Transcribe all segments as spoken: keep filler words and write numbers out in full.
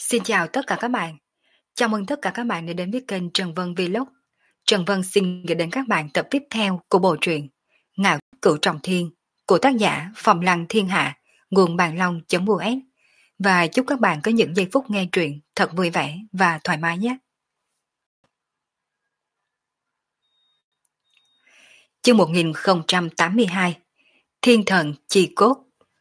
Xin chào tất cả các bạn. Chào mừng tất cả các bạn đã đến với kênh Trần Vân Vlog. Trần Vân xin gửi đến các bạn tập tiếp theo của bộ truyện Ngạo Cửu Trọng Thiên của tác giả Phong Lăng Thiên Hạ, nguồn bàn long.us, và chúc các bạn có những giây phút nghe truyện thật vui vẻ và thoải mái nhé. Chương một nghìn không trăm tám mươi hai, Thiên Thần Chi Cốt.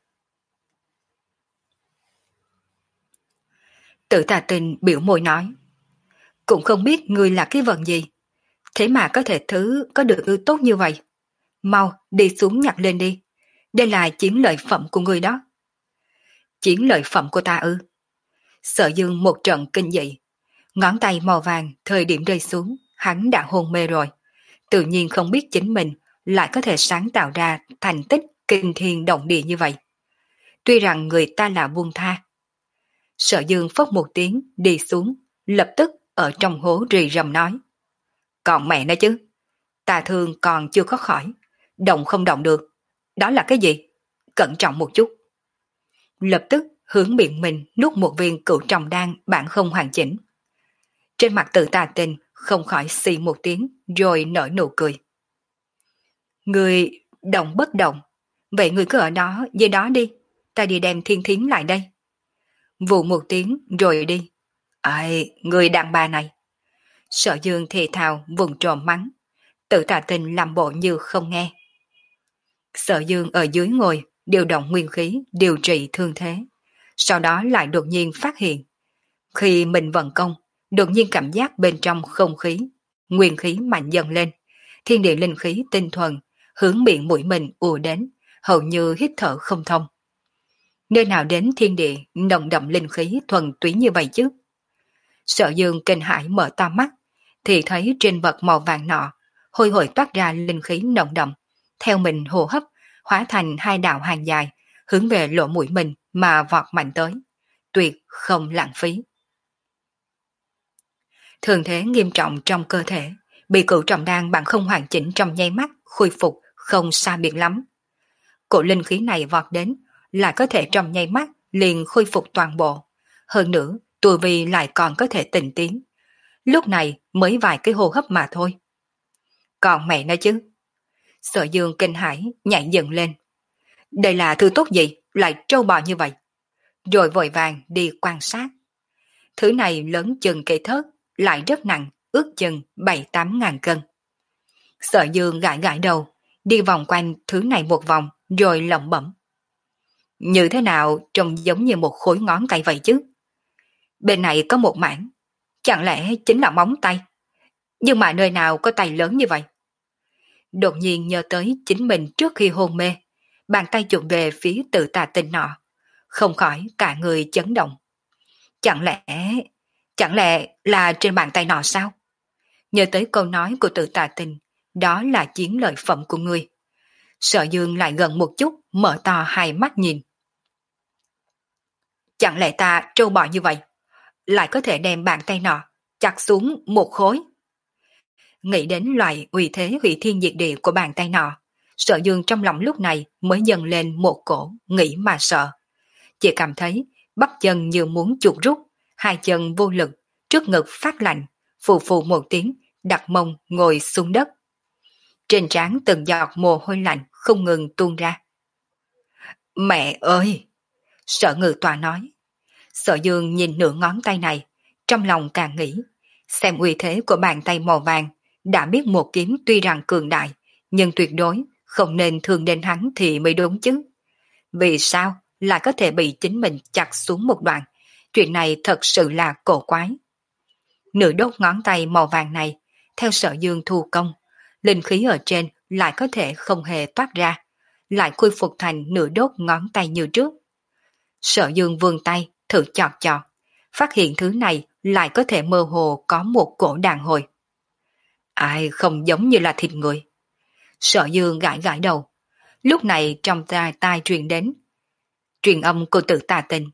Tự Tà Tình biểu môi nói, cũng không biết ngươi là cái vận gì, thế mà có thể thứ có được ư tốt như vậy. Mau đi xuống nhặt lên đi, đây là chiến lợi phẩm của ngươi đó. Chiến lợi phẩm của ta ư? Sở Dương một trận kinh dị, ngón tay màu vàng thời điểm rơi xuống, hắn đã hôn mê rồi, tự nhiên không biết chính mình lại có thể sáng tạo ra thành tích kinh thiên động địa như vậy. Tuy rằng người ta là buông tha. Sở Dương phốc một tiếng đi xuống, lập tức ở trong hố rì rầm nói, còn mẹ nó chứ, ta thương còn chưa có khỏi, động không động được. Đó là cái gì? Cẩn trọng một chút. Lập tức hướng miệng mình nuốt một viên cửu trọng đan bản không hoàn chỉnh. Trên mặt Tự Tà Tình không khỏi xì một tiếng rồi nở nụ cười. Người động bất động, vậy người cứ ở đó dưới đó đi, ta đi đem Thiên Thiến lại đây. Vụ một tiếng rồi đi. Ai, người đàn bà này. Sở Dương thì thào vùng trộm mắng, Tự Tà Tình làm bộ như không nghe. Sở Dương ở dưới ngồi, điều động nguyên khí, điều trị thương thế. Sau đó lại đột nhiên phát hiện. Khi mình vận công, đột nhiên cảm giác bên trong không khí, nguyên khí mạnh dần lên. Thiên địa linh khí tinh thuần, hướng miệng mũi mình ùa đến, hầu như hít thở không thông. Nơi nào đến thiên địa, nồng đậm linh khí thuần túy như vậy chứ? Sở Dương kinh hãi mở to mắt, thì thấy trên vật màu vàng nọ, hôi hổi toát ra linh khí nồng đậm. Theo mình hô hấp, hóa thành hai đạo hàng dài, hướng về lỗ mũi mình mà vọt mạnh tới. Tuyệt không lãng phí. Thường thế nghiêm trọng trong cơ thể, bị cửu trọng đan bằng không hoàn chỉnh trong nháy mắt, khôi phục không xa biệt lắm. Cổ linh khí này vọt đến, lại có thể trong nháy mắt liền khôi phục toàn bộ. Hơn nữa, tu vi lại còn có thể tỉnh tiến. Lúc này mới vài cái hô hấp mà thôi. Còn mẹ nói chứ. Sở Dương kinh hãi nhảy dựng lên. Đây là thứ tốt gì, lại trâu bò như vậy? Rồi vội vàng đi quan sát. Thứ này lớn chừng cây thớt, lại rất nặng, ước chừng bảy tám ngàn cân. Sở Dương gãi gãi đầu, đi vòng quanh thứ này một vòng, rồi lẩm bẩm. Như thế nào trông giống như một khối ngón tay vậy chứ? Bên này có một mảng, chẳng lẽ chính là móng tay? Nhưng mà nơi nào có tay lớn như vậy? Đột nhiên nhớ tới chính mình trước khi hôn mê, bàn tay chụp về phía Tự Tà Tình nọ, không khỏi cả người chấn động. Chẳng lẽ, chẳng lẽ là trên bàn tay nọ sao? Nhớ tới câu nói của Tự Tà Tình, đó là chiến lợi phẩm của ngươi. Sở Dương lại gần một chút, mở to hai mắt nhìn. Chẳng lẽ ta trâu bò như vậy, lại có thể đem bàn tay nọ chặt xuống một khối? Nghĩ đến loại uy thế hủy thiên diệt địa của bàn tay nọ, Sở Dương trong lòng lúc này mới dần lên một cổ nghĩ mà sợ. Chỉ cảm thấy bắp chân như muốn chuột rút, hai chân vô lực, trước ngực phát lạnh, phù phù một tiếng, đặt mông ngồi xuống đất. Trên trán từng giọt mồ hôi lạnh không ngừng tuôn ra. Mẹ ơi! Sở Ngự Tọa nói. Sở Dương nhìn nửa ngón tay này, trong lòng càng nghĩ, xem uy thế của bàn tay màu vàng, đã biết một kiếm tuy rằng cường đại, nhưng tuyệt đối không nên thương đến hắn thì mới đúng chứ. Vì sao lại có thể bị chính mình chặt xuống một đoạn? Chuyện này thật sự là cổ quái. Nửa đốt ngón tay màu vàng này, theo Sở Dương thu công, linh khí ở trên lại có thể không hề toát ra, lại khôi phục thành nửa đốt ngón tay như trước. Sở Dương vươn tay, thử chọt chọt, phát hiện thứ này lại có thể mơ hồ có một cổ đàn hồi. Ai không giống như là thịt người. Sở Dương gãi gãi đầu. Lúc này trong tai tai truyền đến truyền âm của Tự Tà Tình.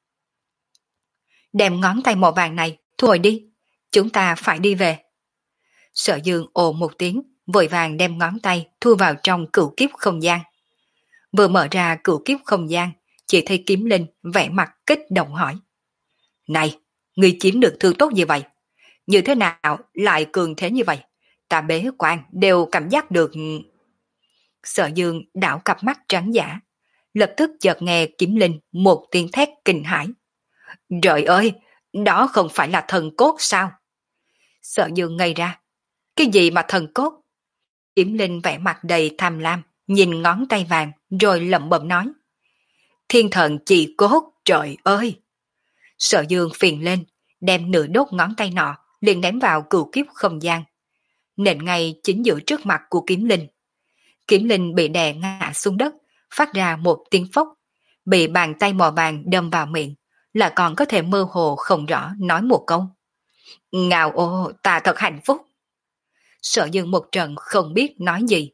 Đem ngón tay màu vàng này thu hồi đi, chúng ta phải đi về. Sở Dương ồ một tiếng, vội vàng đem ngón tay thu vào trong cửu kiếp không gian. Vừa mở ra cửu kiếp không gian, chỉ thấy Kiếm Linh vẻ mặt kích động hỏi. Này, ngươi chiếm được thứ tốt như vậy. Như thế nào lại cường thế như vậy? Ta bế quan đều cảm giác được. Sở Dương đảo cặp mắt trắng giả, lập tức chợt nghe Kiếm Linh một tiếng thét kinh hãi. Trời ơi, đó không phải là thần cốt sao? Sở Dương ngây ra. Cái gì mà thần cốt? Kiếm Linh vẻ mặt đầy tham lam, nhìn ngón tay vàng rồi lẩm bẩm nói. Thiên thần chỉ cốt, trời ơi! Sở Dương phiền lên, đem nửa đốt ngón tay nọ liền ném vào cửu kiếp không gian. Nện ngay chính giữa trước mặt của Kiếm Linh. Kiếm Linh bị đè ngã xuống đất, phát ra một tiếng phốc, bị bàn tay mò vàng đâm vào miệng, là còn có thể mơ hồ không rõ nói một câu. Ngào ô, ta thật hạnh phúc. Sở Dương một trận không biết nói gì.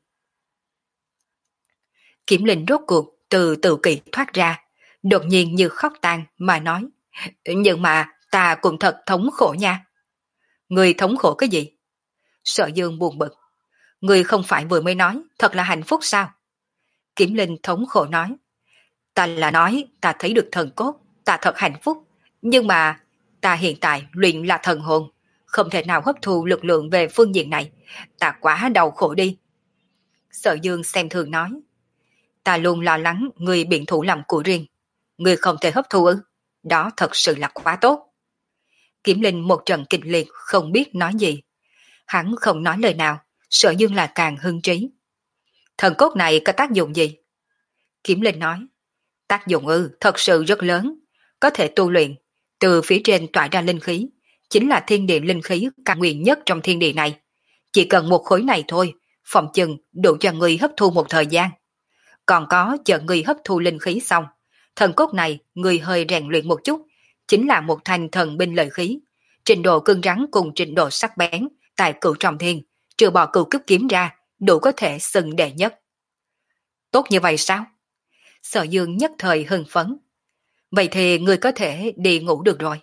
Kiếm Linh rốt cuộc từ tự kỷ thoát ra, đột nhiên như khóc than mà nói. Nhưng mà ta cũng thật thống khổ nha. Người thống khổ cái gì? Sở Dương buồn bực. Người không phải vừa mới nói thật là hạnh phúc sao? Kiếm Linh thống khổ nói. Ta là nói ta thấy được thần cốt, ta thật hạnh phúc. Nhưng mà ta hiện tại luyện là thần hồn, không thể nào hấp thu lực lượng về phương diện này. Ta quá đau khổ đi. Sở Dương xem thường nói. Ta luôn lo lắng người biện thủ làm của riêng. Người không thể hấp thu ư? Đó thật sự là quá tốt. Kiếm Linh một trận kịch liệt không biết nói gì. Hắn không nói lời nào, Sở Dương là càng hưng trí. Thần cốt này có tác dụng gì? Kiếm Linh nói. Tác dụng ư, thật sự rất lớn. Có thể tu luyện. Từ phía trên tỏa ra linh khí. Chính là thiên địa linh khí cao nguyên nhất trong thiên địa này. Chỉ cần một khối này thôi, phòng chừng đủ cho người hấp thu một thời gian. Còn có chờ người hấp thu linh khí xong. Thần cốt này người hơi rèn luyện một chút. Chính là một thanh thần binh lợi khí. Trình độ cứng rắn cùng trình độ sắc bén tại cửu trọng thiên, trừ bỏ cửu cấp kiếm ra, đủ có thể xưng đệ nhất. Tốt như vậy sao? Sở Dương nhất thời hưng phấn. Vậy thì người có thể đi ngủ được rồi.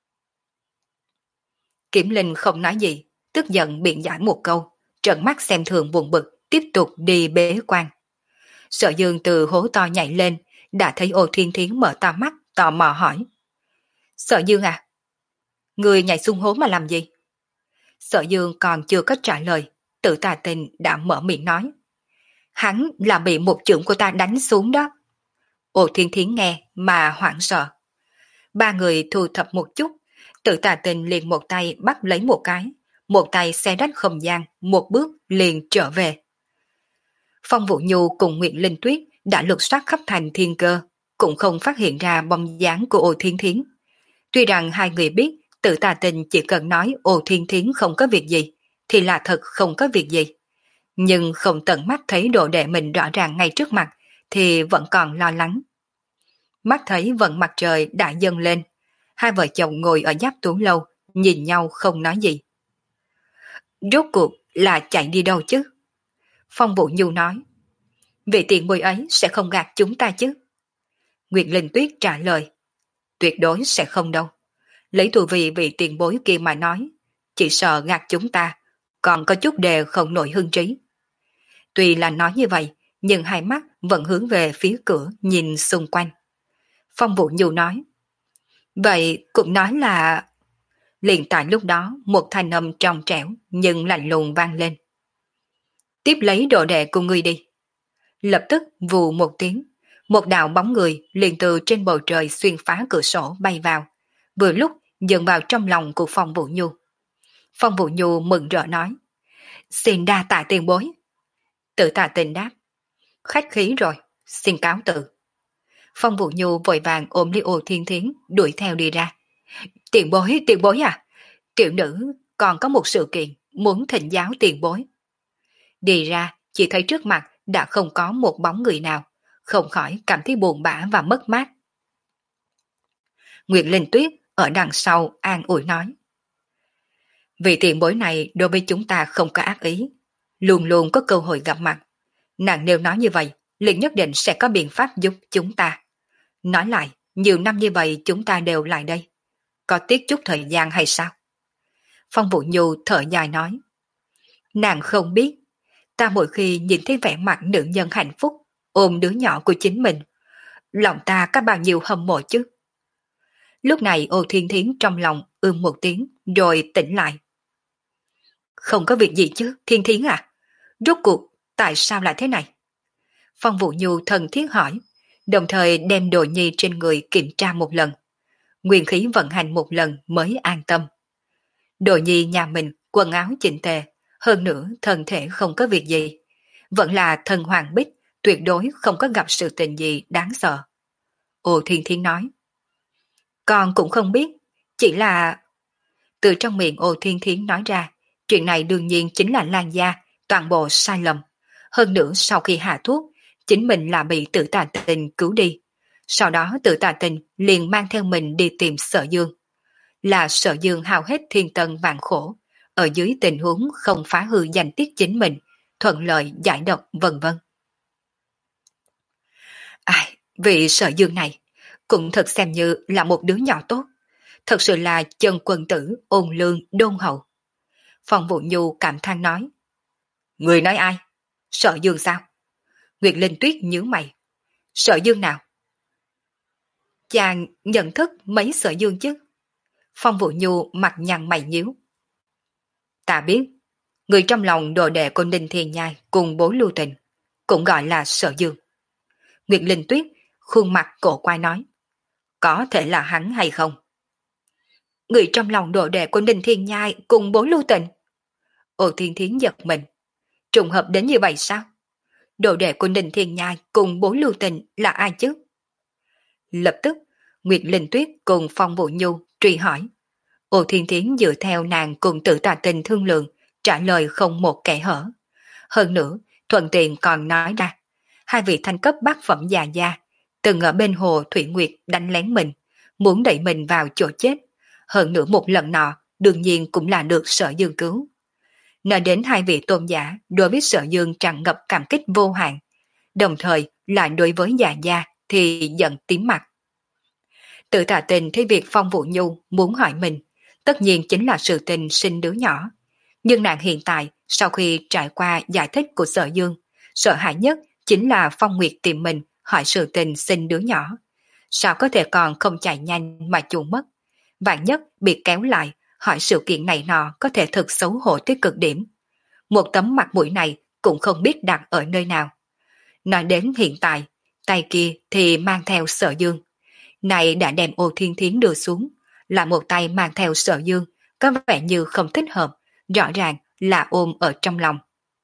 Kiếm Linh không nói gì, tức giận biện giải một câu, trợn mắt xem thường buồn bực, tiếp tục đi bế quan. Sở Dương từ hố to nhảy lên, đã thấy Ô Thiên Thiến mở to mắt, tò mò hỏi. Sở Dương à? Người nhảy xuống hố mà làm gì? Sở Dương còn chưa có trả lời, Tự Tà Tình đã mở miệng nói. Hắn là bị một chưởng của ta đánh xuống đó. Ô Thiên Thiến nghe mà hoảng sợ. Ba người thu thập một chút, Tự Tà Tình liền một tay bắt lấy một cái, một tay xe rách không gian, một bước liền trở về. Phong Vũ Nhu cùng Nguyệt Linh Tuyết đã lục soát khắp thành thiên cơ, cũng không phát hiện ra bóng dáng của Ô Thiên Thiến. Tuy rằng hai người biết Tự Tà Tình chỉ cần nói Ô Thiên Thiến không có việc gì, thì là thật không có việc gì. Nhưng không tận mắt thấy đồ đệ mình rõ ràng ngay trước mặt, thì vẫn còn lo lắng. Mắt thấy vận mặt trời đã dâng lên, hai vợ chồng ngồi ở giáp tú lâu, nhìn nhau không nói gì. Rốt cuộc là chạy đi đâu chứ? Phong Vũ Nhu nói. Vị tiền bối ấy sẽ không gạt chúng ta chứ? Nguyệt Linh Tuyết trả lời. Tuyệt đối sẽ không đâu. Lấy tu vi vị tiền bối kia mà nói, chỉ sợ gạt chúng ta, còn có chút đề không nổi hưng trí. Tuy là nói như vậy, nhưng hai mắt vẫn hướng về phía cửa nhìn xung quanh. Phong Vũ Nhu nói. Vậy cũng nói là... Liền tại lúc đó, một thanh âm trong trẻo nhưng lạnh lùng vang lên. Tiếp lấy đồ đệ của ngươi đi. Lập tức vù một tiếng, một đạo bóng người liền từ trên bầu trời xuyên phá cửa sổ bay vào, vừa lúc dừng vào trong lòng của Phong Vũ Nhu. Phong Vũ Nhu mừng rỡ nói. Xin đa tạ tiền bối. Tự Tà Tình đáp. Khách khí rồi, xin cáo từ. Phong Vũ Nhu vội vàng ôm lấy Ô Thiên Thiến đuổi theo đi ra. Tiền bối, tiền bối à? Tiểu nữ còn có một sự kiện muốn thỉnh giáo tiền bối. Đi ra, chỉ thấy trước mặt đã không có một bóng người nào, không khỏi cảm thấy buồn bã và mất mát. Nguyệt Linh Tuyết ở đằng sau an ủi nói. Vì tiền bối này đối với chúng ta không có ác ý, luôn luôn có cơ hội gặp mặt. Nàng nếu nói như vậy, liền nhất định sẽ có biện pháp giúp chúng ta. Nói lại, nhiều năm như vậy chúng ta đều lại đây. Có tiếc chút thời gian hay sao? Phong Vũ Nhu thở dài nói. Nàng không biết, ta mỗi khi nhìn thấy vẻ mặt nữ nhân hạnh phúc, ôm đứa nhỏ của chính mình, lòng ta có bao nhiêu hâm mộ chứ? Lúc này Ô Thiên Thiến trong lòng ưm một tiếng rồi tỉnh lại. Không có việc gì chứ, Thiên Thiến à? Rốt cuộc, tại sao lại thế này? Phong Vũ Nhu thân thiết hỏi, đồng thời đem đồ nhi trên người kiểm tra một lần. Nguyên khí vận hành một lần mới an tâm. Đồ nhi nhà mình quần áo chỉnh tề, hơn nữa thân thể không có việc gì. Vẫn là thần hoàng bích, tuyệt đối không có gặp sự tình gì đáng sợ. Ô Thiên Thiến nói. Con cũng không biết, chỉ là... Từ trong miệng Ô Thiên Thiến nói ra, chuyện này đương nhiên chính là Lan gia, toàn bộ sai lầm. Hơn nữa sau khi hạ thuốc, chính mình là bị Tử Tà Tình cứu đi. Sau đó Tử Tà Tình liền mang theo mình đi tìm Sở Dương. Là Sở Dương hao hết thiên tân vạn khổ, ở dưới tình huống không phá hư danh tiết chính mình, thuận lợi giải độc vân vân. Ai, vị Sở Dương này cũng thật xem như là một đứa nhỏ tốt, thật sự là chân quân tử ôn lương đôn hậu. Phong Vũ Nhu cảm than nói. Người nói ai? Sở Dương sao? Nguyệt Linh Tuyết nhíu mày. Sở Dương nào? Chàng nhận thức mấy Sở Dương chứ? Phong Vũ Nhu mặt nhăn mày nhíu. Ta biết, người trong lòng đồ đệ của Ninh Thiên Nhai cùng bố Lưu Tình, cũng gọi là Sở Dương. Nguyệt Linh Tuyết khuôn mặt cổ quay nói. Có thể là hắn hay không? Người trong lòng đồ đệ của Ninh Thiên Nhai cùng bố Lưu Tình. Ô Thiên Thiến giật mình. Trùng hợp đến như vậy sao? Đồ đệ của Ninh Thiên Nhai cùng bố Lưu Tình là ai chứ? Lập tức, Nguyệt Linh Tuyết cùng Phong Vũ Nhu truy hỏi. Ô Thiên Thiến dựa theo nàng cùng Tử Tà Tình thương lượng, trả lời không một kẻ hở. Hơn nữa, thuận tiện còn nói ra, hai vị thanh cấp bát phẩm già gia, từng ở bên hồ Thủy Nguyệt đánh lén mình, muốn đẩy mình vào chỗ chết. Hơn nữa một lần nọ, đương nhiên cũng là được Sở Dương cứu. Nói đến hai vị tôn giả đối với Sở Dương tràn ngập cảm kích vô hạn, đồng thời lại đối với già gia thì giận tím mặt. Tử Tà Tình thấy việc Phong Vũ Nhu muốn hỏi mình, tất nhiên chính là sự tình sinh đứa nhỏ. Nhưng nàng hiện tại, sau khi trải qua giải thích của Sở Dương, sợ hãi nhất chính là Phong Nguyệt tìm mình hỏi sự tình sinh đứa nhỏ. Sao có thể còn không chạy nhanh mà chuồn mất? Vạn nhất bị kéo lại, hỏi sự kiện này nọ có thể thực xấu hổ tới cực điểm. Một tấm mặt mũi này cũng không biết đặt ở nơi nào. Nói đến hiện tại, tay kia thì mang theo Sở Dương. Này đã đem Ô Thiên Thiến đưa xuống, là một tay mang theo Sở Dương, có vẻ như không thích hợp, rõ ràng là ôm ở trong lòng.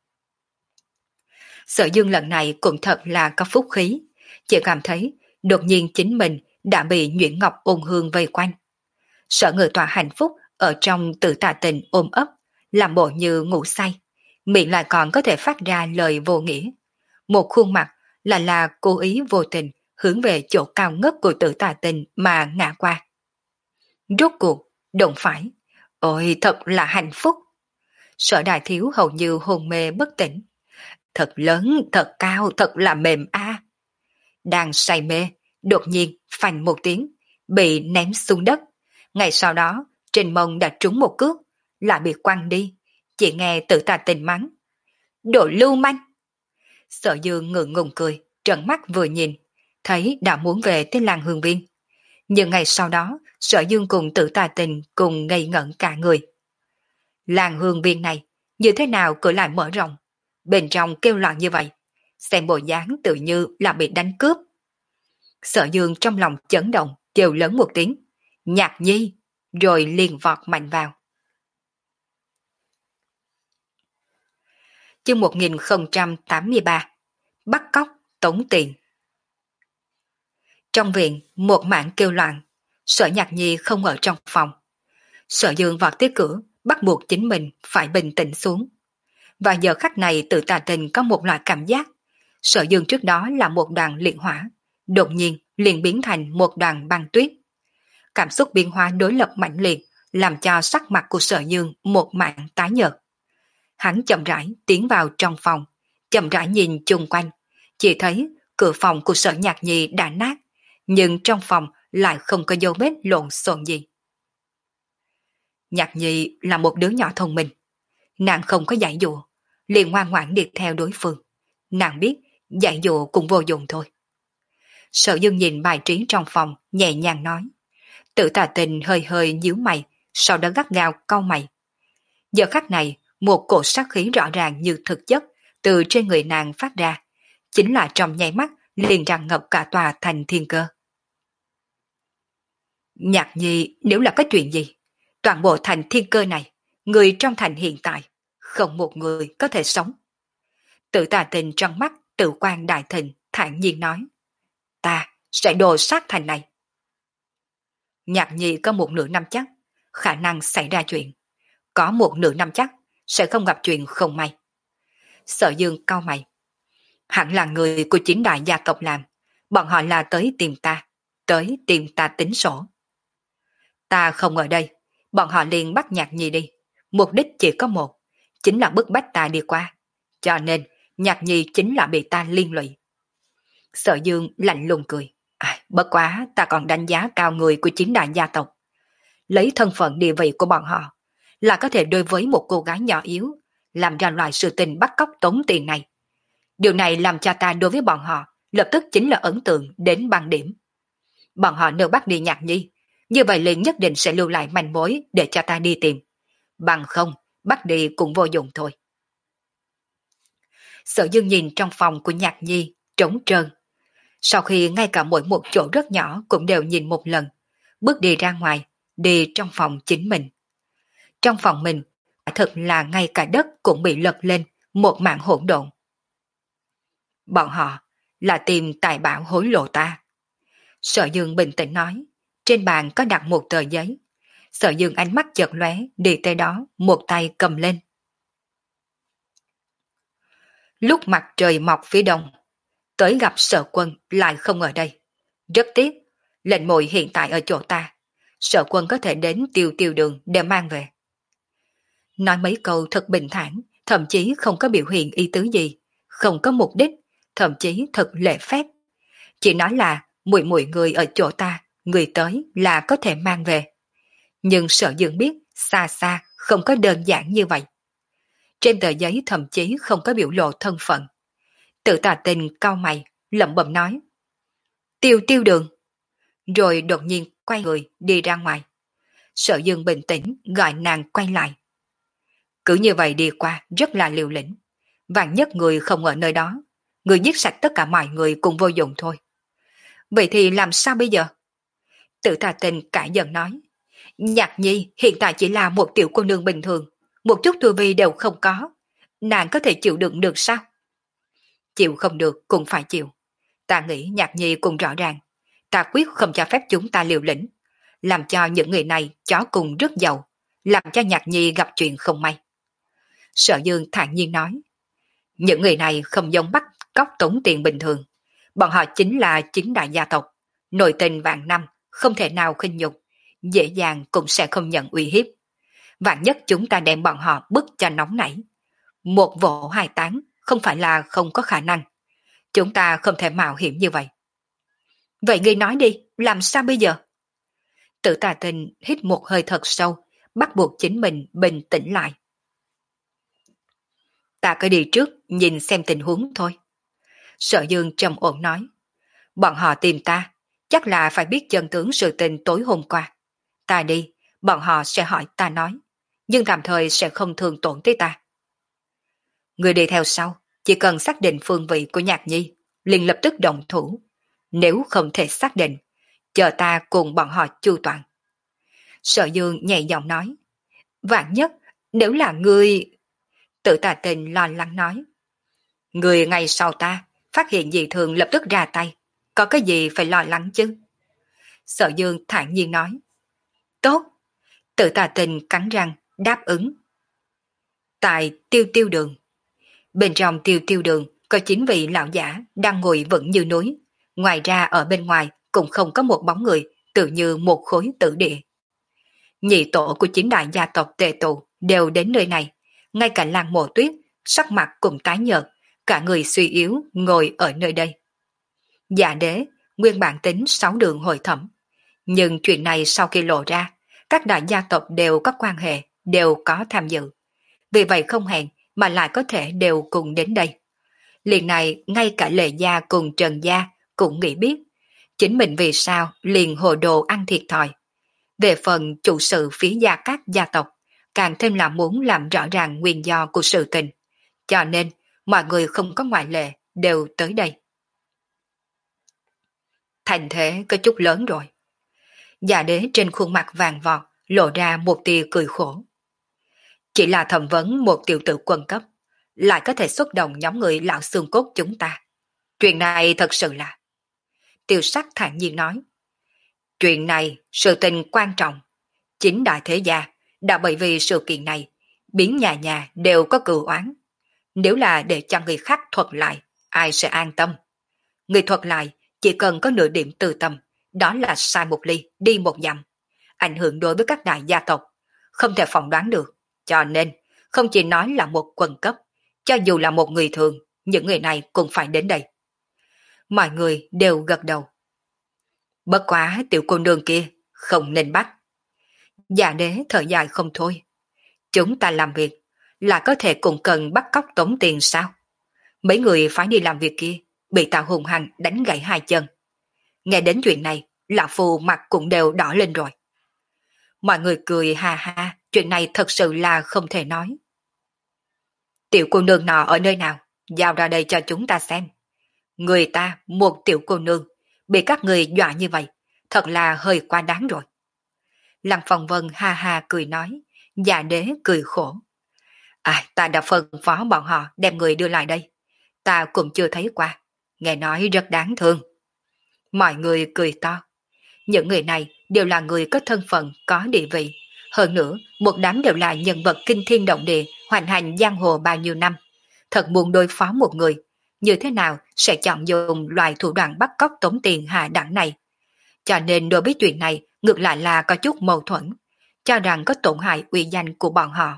Sở Dương lần này cũng thật là có phúc khí, chỉ cảm thấy đột nhiên chính mình đã bị Nhuyễn Ngọc ôn hương vây quanh. Sở Ngự Tọa hạnh phúc ở trong Tử Tà Tình ôm ấp, làm bộ như ngủ say, miệng lại còn có thể phát ra lời vô nghĩa. Một khuôn mặt là là cố ý vô tình hướng về chỗ cao ngất của Tử Tà Tình mà ngã qua. Rốt cuộc, đụng phải. Ôi thật là hạnh phúc. Sở Đại Thiếu hầu như hôn mê bất tỉnh. Thật lớn, thật cao, thật là mềm a. Đang say mê, đột nhiên phanh một tiếng, bị ném xuống đất. Ngày sau đó, trên mông đã trúng một cước, lại bị quăng đi. Chỉ nghe Tử Tà Tình mắng. Đồ lưu manh. Sở Dương ngượng ngùng cười, trợn mắt vừa nhìn, thấy đã muốn về tới làng Hương Viên. Nhưng ngày sau đó, Sở Dương cùng Tử Tà Tình cùng ngây ngẩn cả người. Làng Hương Viên này, như thế nào cửa lại mở rộng? Bên trong kêu loạn như vậy, xem bộ dáng tự như là bị đánh cướp. Sở Dương trong lòng chấn động, kêu lớn một tiếng. Nhạc Nhi, rồi liền vọt mạnh vào. Chương một nghìn không trăm tám mươi ba. Bắt cóc, tống tiền. Trong viện, một mảng kêu loạn, Sở Nhạc Nhi không ở trong phòng. Sở Dương vọt tới cửa, bắt buộc chính mình phải bình tĩnh xuống. Và giờ khắc này Tử Tà Tình có một loại cảm giác. Sở Dương trước đó là một đoàn liệt hỏa, đột nhiên liền biến thành một đoàn băng tuyết. Cảm xúc biến hóa đối lập mạnh liệt, làm cho sắc mặt của Sở Dương một mảng tái nhợt. Hắn chậm rãi tiến vào trong phòng, chậm rãi nhìn chung quanh, chỉ thấy cửa phòng của Sở Nhạc Nhi đã nát, nhưng trong phòng lại không có dấu vết lộn xộn gì. Nhạc Nhi là một đứa nhỏ thông minh, nàng không có dạy dỗ, liền ngoan ngoãn đi theo đối phương. Nàng biết dạy dỗ cũng vô dụng thôi. Sở Dương nhìn bài trí trong phòng, nhẹ nhàng nói. Tự Tà Tình hơi hơi nhíu mày, sau đó gắt gao cau mày. Giờ khắc này, một cổ sát khí rõ ràng như thực chất từ trên người nàng phát ra, chính là trong nháy mắt liền tràn ngập cả tòa thành thiên cơ. Nhạc Nhi, nếu là có chuyện gì, toàn bộ thành thiên cơ này, người trong thành hiện tại, không một người có thể sống. Tự Tà Tình trong mắt tự quan đại thịnh, thản nhiên nói, ta sẽ đồ sát thành này. Nhạc Nhi có một nửa năm chắc, khả năng xảy ra chuyện. Có một nửa năm chắc, sẽ không gặp chuyện không may. Sở Dương cau mày. Hẳn là người của chính đại gia tộc làm, bọn họ là tới tìm ta, tới tìm ta tính sổ. Ta không ở đây, bọn họ liền bắt Nhạc Nhi đi. Mục đích chỉ có một, chính là bức bách ta đi qua. Cho nên, Nhạc Nhi chính là bị ta liên lụy. Sở Dương lạnh lùng cười. À, bất quá ta còn đánh giá cao người của chính đại gia tộc. Lấy thân phận địa vị của bọn họ, là có thể đối với một cô gái nhỏ yếu, làm ra loại sự tình bắt cóc tống tiền này. Điều này làm cho ta đối với bọn họ lập tức chính là ấn tượng đến bằng điểm. Bọn họ nếu bắt đi Nhạc Nhi, như vậy liền nhất định sẽ lưu lại manh mối để cho ta đi tìm. Bằng không, bắt đi cũng vô dụng thôi. Sở Dương nhìn trong phòng của Nhạc Nhi, trống trơn. Sau khi ngay cả mỗi một chỗ rất nhỏ cũng đều nhìn một lần, bước đi ra ngoài, đi trong phòng chính mình. Trong phòng mình, thật là ngay cả đất cũng bị lật lên, một mảng hỗn độn. Bọn họ là tìm tài bảo hối lộ ta. Sở Dương bình tĩnh nói, trên bàn có đặt một tờ giấy. Sở Dương ánh mắt chợt lóe, đi tới đó, một tay cầm lên. Lúc mặt trời mọc phía đông, tới gặp Sở Quân lại không ở đây. Rất tiếc, lệnh muội hiện tại ở chỗ ta. Sở Quân có thể đến Tiêu Tiêu Đường để mang về. Nói mấy câu thật bình thản, thậm chí không có biểu hiện ý tứ gì, không có mục đích, thậm chí thật lễ phép. Chỉ nói là muội muội người ở chỗ ta, người tới là có thể mang về. Nhưng Sở Dương biết xa xa không có đơn giản như vậy. Trên tờ giấy thậm chí không có biểu lộ thân phận. Tự Tà Tình cau mày, lẩm bẩm nói. Tiêu Tiêu Đường. Rồi đột nhiên quay người đi ra ngoài. Sở Dương bình tĩnh gọi nàng quay lại. Cứ như vậy đi qua rất là liều lĩnh. Vạn nhất người không ở nơi đó, người giết sạch tất cả mọi người cũng vô dụng thôi. Vậy thì làm sao bây giờ? Tự Tà Tình cãi giận nói. Nhạc Nhi hiện tại chỉ là một tiểu cô nương bình thường, một chút tu vi đều không có. Nàng có thể chịu đựng được sao? Chịu không được cũng phải chịu. Ta nghĩ Nhạc Nhi cũng rõ ràng. Ta quyết không cho phép chúng ta liều lĩnh, làm cho những người này chó cùng rất giàu, làm cho Nhạc Nhi gặp chuyện không may. Sở Dương thản nhiên nói. Những người này không giống bắt cóc tống tiền bình thường. Bọn họ chính là chính đại gia tộc, nội tình vạn năm, không thể nào khinh nhục, dễ dàng cũng sẽ không nhận uy hiếp. Vạn nhất chúng ta đem bọn họ bức cho nóng nảy. Một vỗ hai tán không phải là không có khả năng. Chúng ta không thể mạo hiểm như vậy. Vậy ngươi nói đi, làm sao bây giờ? Tự Tà Tình hít một hơi thật sâu, bắt buộc chính mình bình tĩnh lại. Ta cứ đi trước, nhìn xem tình huống thôi. Sở Dương trầm ổn nói. Bọn họ tìm ta, chắc là phải biết chân tướng sự tình tối hôm qua. Ta đi, bọn họ sẽ hỏi ta nói, nhưng tạm thời sẽ không thương tổn tới ta. Người đi theo sau, chỉ cần xác định phương vị của Nhạc Nhi, liền lập tức động thủ. Nếu không thể xác định, chờ ta cùng bọn họ chu toàn. Sở Dương nhẹ giọng nói. Vạn nhất, nếu là người... Tự Tà Tình lo lắng nói. Người ngay sau ta, phát hiện dị thường lập tức ra tay. Có cái gì phải lo lắng chứ? Sở Dương thản nhiên nói. Tốt. Tự Tà Tình cắn răng, đáp ứng. Tại Tiêu Tiêu Đường. Bên trong Tiêu Tiêu Đường có chín vị lão giả đang ngồi vững như núi. Ngoài ra ở bên ngoài cũng không có một bóng người, tự như một khối tử địa. Nhị tổ của chín đại gia tộc tề tụ đều đến nơi này. Ngay cả Lan Mộ Tuyết, sắc mặt cũng tái nhợt, cả người suy yếu ngồi ở nơi đây. Dạ đế, nguyên bản tính sáu đường hội thẩm. Nhưng chuyện này sau khi lộ ra, các đại gia tộc đều có quan hệ, đều có tham dự. Vì vậy không hẹn mà lại có thể đều cùng đến đây. Liền này, ngay cả Lệ Gia cùng Trần Gia cũng nghĩ biết, chính mình vì sao liền hồ đồ ăn thiệt thòi. Về phần chủ sự phía Gia Cát gia tộc, càng thêm là muốn làm rõ ràng nguyên do của sự tình. Cho nên, mọi người không có ngoại lệ, đều tới đây. Thành thế có chút lớn rồi. Già đế trên khuôn mặt vàng vọt, lộ ra một tia cười khổ. Chỉ là thẩm vấn một tiểu tử quân cấp, lại có thể xuất động nhóm người lão xương cốt chúng ta. Chuyện này thật sự là... Tiêu sắc thản nhiên nói. Chuyện này, sự tình quan trọng. Chính đại thế gia đã bởi vì sự kiện này, biến nhà nhà đều có cừu oán. Nếu là để cho người khác thuật lại, ai sẽ an tâm? Người thuật lại chỉ cần có nửa điểm tư tâm, đó là sai một ly, đi một dặm. Ảnh hưởng đối với các đại gia tộc, không thể phỏng đoán được. Cho nên, không chỉ nói là một quân cấp, cho dù là một người thường, những người này cũng phải đến đây. Mọi người đều gật đầu. Bất quá tiểu cô nương kia, không nên bắt. Già đế thở dài không thôi. Chúng ta làm việc, là có thể cũng cần bắt cóc tống tiền sao? Mấy người phải đi làm việc kia, bị Tạ Hùng Hằng đánh gãy hai chân. Nghe đến chuyện này, lão phu mặt cũng đều đỏ lên rồi. Mọi người cười ha ha, chuyện này thật sự là không thể nói. Tiểu cô nương nọ ở nơi nào? Giao ra đây cho chúng ta xem. Người ta, một tiểu cô nương, bị các người dọa như vậy, thật là hơi quá đáng rồi. Lăng Phong Vân ha ha cười nói, già đế cười khổ. À, ta đã phân phó bọn họ đem người đưa lại đây. Ta cũng chưa thấy qua, nghe nói rất đáng thương. Mọi người cười to. Những người này đều là người có thân phận, có địa vị. Hơn nữa, một đám đều là nhân vật kinh thiên động địa, hoành hành giang hồ bao nhiêu năm. Thật muốn đối phó một người, như thế nào sẽ chọn dùng loại thủ đoạn bắt cóc tống tiền hạ đẳng này. Cho nên đối với chuyện này ngược lại là có chút mâu thuẫn, cho rằng có tổn hại uy danh của bọn họ.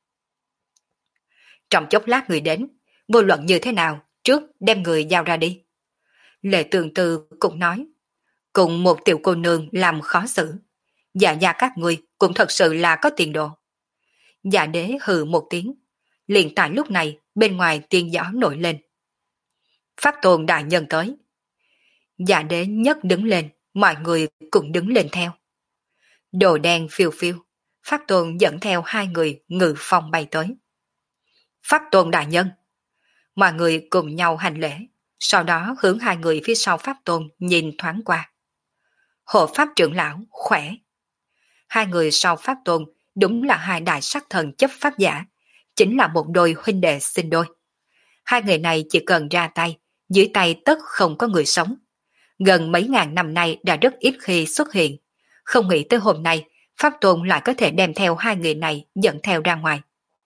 Trong chốc lát người đến, vô luận như thế nào, trước đem người giao ra đi. Lệ Tường Từ cũng nói, cùng một tiểu cô nương làm khó xử. Dạ gia các người cũng thật sự là có tiền đồ. Dạ đế hừ một tiếng, liền tại lúc này bên ngoài tiếng gió nổi lên. Pháp Tôn đại nhân tới. Dạ đế nhấc đứng lên, mọi người cũng đứng lên theo. Đồ đen phiêu phiêu, Pháp Tôn dẫn theo hai người ngự phong bay tới. Pháp Tôn đại nhân. Mọi người cùng nhau hành lễ, sau đó hướng hai người phía sau Pháp Tôn nhìn thoáng qua. Hộ Pháp trưởng lão khỏe. Hai người sau Pháp Tôn đúng là hai đại sắc thần chấp pháp giả, chính là một đôi huynh đệ sinh đôi. Hai người này chỉ cần ra tay, dưới tay tất không có người sống. Gần mấy ngàn năm nay đã rất ít khi xuất hiện, không nghĩ tới hôm nay Pháp Tôn lại có thể đem theo hai người này dẫn theo ra ngoài.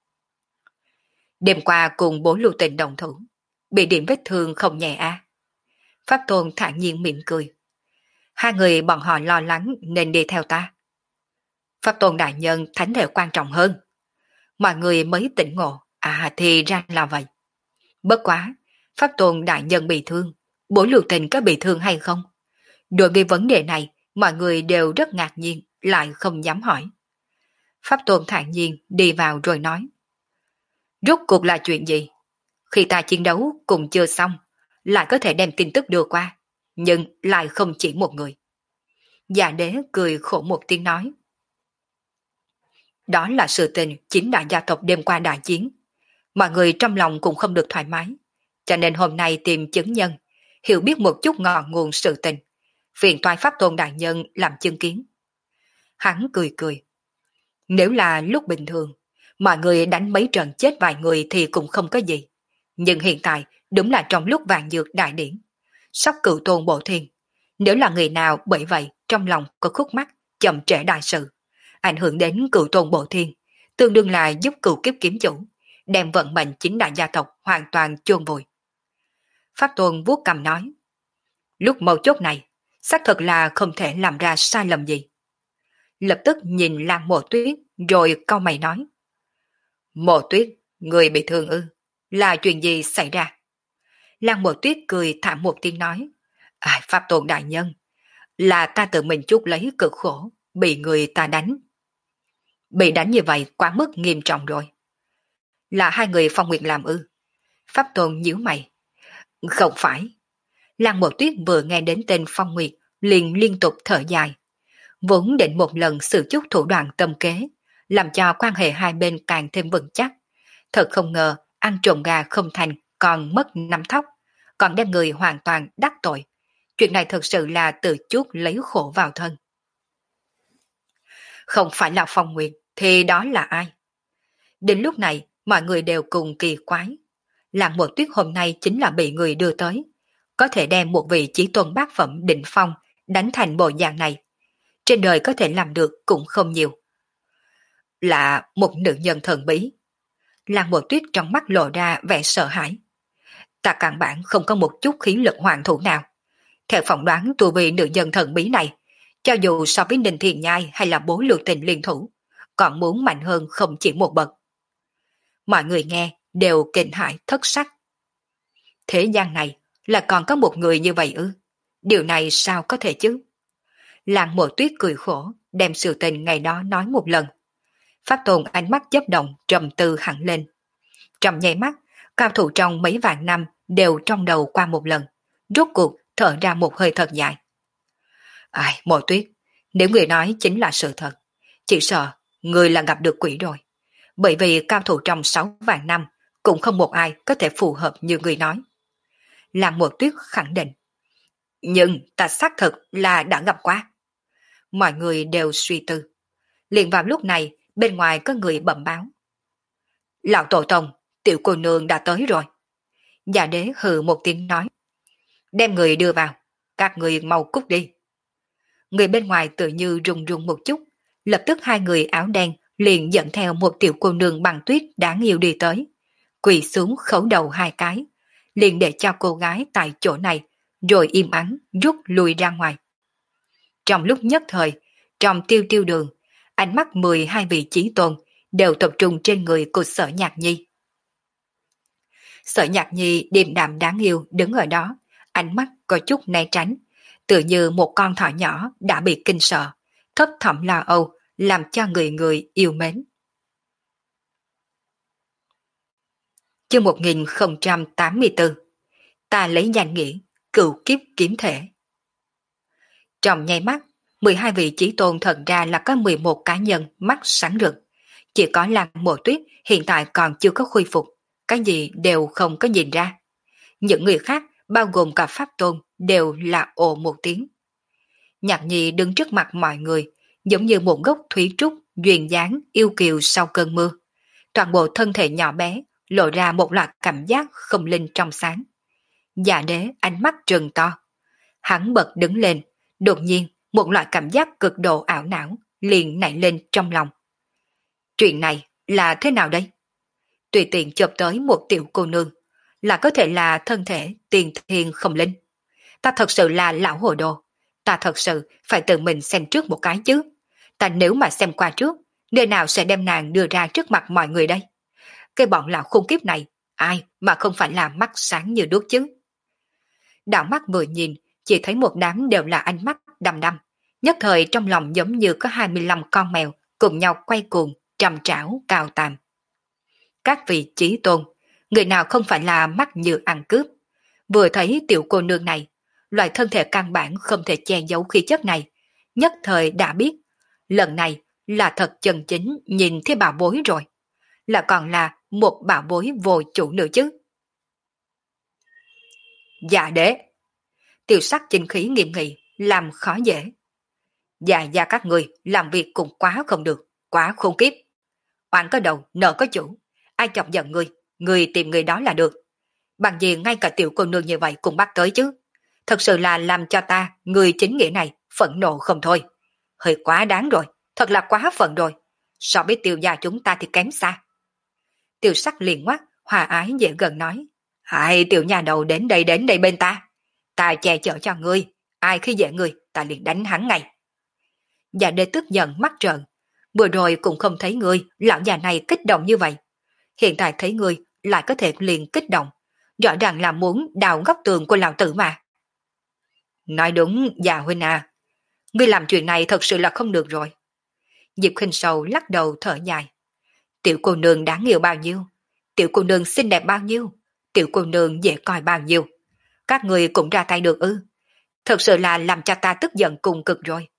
Đêm qua cùng bố Lưu Tình đồng thủ, bị điểm vết thương không nhẹ a. À. Pháp Tôn thản nhiên mỉm cười. Hai người bọn họ lo lắng nên đi theo ta. Pháp Tôn đại nhân thánh thể quan trọng hơn. Mọi người mới tỉnh ngộ, à thì ra là vậy. Bất quá, Pháp Tôn đại nhân bị thương, bố Lưu Tình có bị thương hay không? Đối với vấn đề này, mọi người đều rất ngạc nhiên, lại không dám hỏi. Pháp Tôn thản nhiên đi vào rồi nói. Rốt cuộc là chuyện gì? Khi ta chiến đấu cùng chưa xong, lại có thể đem tin tức đưa qua, nhưng lại không chỉ một người. Già đế cười khổ một tiếng nói. Đó là sự tình chính đại gia tộc đêm qua đại chiến. Mọi người trong lòng cũng không được thoải mái, cho nên hôm nay tìm chứng nhân, hiểu biết một chút ngọn nguồn sự tình. Phiền toái Pháp Tôn đại nhân làm chứng kiến. Hắn cười cười. Nếu là lúc bình thường, mọi người đánh mấy trận chết vài người thì cũng không có gì. Nhưng hiện tại đúng là trong lúc vàng dược đại điển, sắp cựu tôn bộ thiên. Nếu là người nào bởi vậy trong lòng có khúc mắc, chậm trễ đại sự, ảnh hưởng đến cựu tôn bộ thiên, tương đương là giúp cựu kiếp kiếm chủ, đem vận mệnh chính đại gia tộc hoàn toàn chôn vùi. Pháp Tôn vuốt cầm nói. Lúc mấu chốt này, xác thật là không thể làm ra sai lầm gì. Lập tức nhìn Lan Mộ Tuyết rồi cau mày nói. Mộ Tuyết, người bị thương ư? Là chuyện gì xảy ra? Lan Mộ Tuyết cười thảm một tiếng nói. À, Pháp Tôn đại nhân, là ta tự mình chút lấy cực khổ, bị người ta đánh. Bị đánh như vậy quá mức nghiêm trọng rồi. Là hai người Phong Nguyệt làm ư? Pháp Tôn nhíu mày. Không phải. Lan Mộ Tuyết vừa nghe đến tên Phong Nguyệt liền liên tục thở dài. vốn định một lần sử chút thủ đoạn tâm kế, làm cho quan hệ hai bên càng thêm vững chắc. Thật không ngờ, ăn trộm gà không thành, còn mất nắm thóc, còn đem người hoàn toàn đắc tội. Chuyện này thật sự là tự chuốc lấy khổ vào thân. Không phải là Phong Nguyệt, thì đó là ai? Đến lúc này, mọi người đều cùng kỳ quái. Làng Mộ Tuyết hôm nay chính là bị người đưa tới. Có thể đem một vị chí tôn bát phẩm đỉnh phong đánh thành bộ dạng này. Trên đời có thể làm được cũng không nhiều. Là một nữ nhân thần bí. Làng Mộ Tuyết trong mắt lộ ra vẻ sợ hãi. Ta căn bản không có một chút khí lực hoàn thủ nào. Theo phỏng đoán tu vi nữ nhân thần bí này, cho dù so với Ninh Thiền Nhai hay là bố lưu tình liên thủ, còn muốn mạnh hơn không chỉ một bậc. Mọi người nghe đều kinh hãi thất sắc. Thế gian này là còn có một người như vậy ư? Điều này sao có thể chứ? Làng Mộ Tuyết cười khổ, đem sự tình ngày đó nói một lần. Pháp Tôn ánh mắt chớp động, trầm tư hẳn lên. Trong nháy mắt, cao thủ trong mấy vạn năm đều trong đầu qua một lần, rốt cuộc thở ra một hơi thật dài. Ai, Mộ Tuyết, nếu người nói chính là sự thật, chỉ sợ người là gặp được quỷ rồi. Bởi vì cao thủ trong sáu vạn năm cũng không một ai có thể phù hợp như người nói. Làng Mộ Tuyết khẳng định. Nhưng ta xác thực là đã gặp qua. Mọi người đều suy tư. Liền vào lúc này, bên ngoài có người bẩm báo. Lão Tổ Tông, tiểu cô nương đã tới rồi. Già đế hừ một tiếng nói. Đem người đưa vào, các người mau cút đi. Người bên ngoài tự như run run một chút, lập tức hai người áo đen liền dẫn theo một tiểu cô nương bằng tuyết đáng yêu đi tới. Quỳ xuống khấu đầu hai cái, liền để cho cô gái tại chỗ này, rồi im ắng rút lui ra ngoài. Trong lúc nhất thời, trong tiêu tiêu đường, ánh mắt mười hai vị chí tôn đều tập trung trên người của Sở Nhạc Nhi. Sở Nhạc Nhi điềm đạm đáng yêu đứng ở đó, ánh mắt có chút né tránh, tự như một con thỏ nhỏ đã bị kinh sợ, thấp thỏm lo âu, làm cho người người yêu mến. Chương một nghìn không trăm tám mươi tư, ta lấy danh nghĩa cửu kiếp kiếm thể. Trong nháy mắt, mười hai vị chí tôn thật ra là có mười một cá nhân mắt sáng rực. Chỉ có Làng Mộ Tuyết hiện tại còn chưa có khôi phục, cái gì đều không có nhìn ra. Những người khác, bao gồm cả Pháp Tôn, đều là ồ một tiếng. Nhạc Nhi đứng trước mặt mọi người, giống như một gốc thủy trúc, duyên dáng, yêu kiều sau cơn mưa. Toàn bộ thân thể nhỏ bé, lộ ra một loại cảm giác không linh trong sáng. Dạ đế ánh mắt trừng to. Hắn bật đứng lên, đột nhiên một loại cảm giác cực độ ảo não liền nảy lên trong lòng. Chuyện này là thế nào đây? Tùy tiện chộp tới một tiểu cô nương, là có thể là thân thể tiền thiên không linh. Ta thật sự là lão hồ đồ, ta thật sự phải tự mình xem trước một cái chứ. Ta nếu mà xem qua trước, nơi nào sẽ đem nàng đưa ra trước mặt mọi người đây? Cái bọn lão khôn kiếp này, ai mà không phải là mắt sáng như đuốc chứ? Đạo mắt vừa nhìn, chỉ thấy một đám đều là ánh mắt đăm đăm. Nhất thời trong lòng giống như có hai mươi lăm con mèo cùng nhau quay cuồng, trầm trảo cào tàm. Các vị chí tôn, người nào không phải là mắt như ăn cướp. Vừa thấy tiểu cô nương này, loại thân thể căn bản không thể che giấu khí chất này, nhất thời đã biết, lần này là thật chân chính nhìn thấy bảo bối rồi. Là còn là một bảo bối vô chủ nữa chứ. Dạ đế. Tiểu sắc chính khí nghiêm nghị, làm khó dễ. Dạ dạ các người làm việc cũng quá không được, quá khôn kiếp. Oan có đầu, nợ có chủ. Ai chọc giận người, người tìm người đó là được. Bằng gì ngay cả tiểu cô nương như vậy cũng bắt tới chứ. Thật sự là làm cho ta, người chính nghĩa này, phẫn nộ không thôi. Hơi quá đáng rồi, thật là quá phận rồi. So với tiểu gia chúng ta thì kém xa. Tiểu sắc liền ngoắt, hòa ái dễ gần nói. Ai tiểu nhà đầu đến đây đến đây bên ta. Ta che chở cho ngươi, ai khi dễ ngươi, ta liền đánh hắn ngay. Dạ đế tức giận mắt trợn. Vừa rồi cũng không thấy ngươi, lão già này kích động như vậy. Hiện tại thấy ngươi lại có thể liền kích động. Rõ ràng là muốn đào góc tường của lão tử mà. Nói đúng, già huynh à. Ngươi làm chuyện này thật sự là không được rồi. Diệp Khinh Sầu lắc đầu thở dài. Tiểu cô nương đáng yêu bao nhiêu? Tiểu cô nương xinh đẹp bao nhiêu? Tiểu cô nương dễ coi bao nhiêu? Các người cũng ra tay được ư? Thật sự là làm cho ta tức giận cùng cực rồi.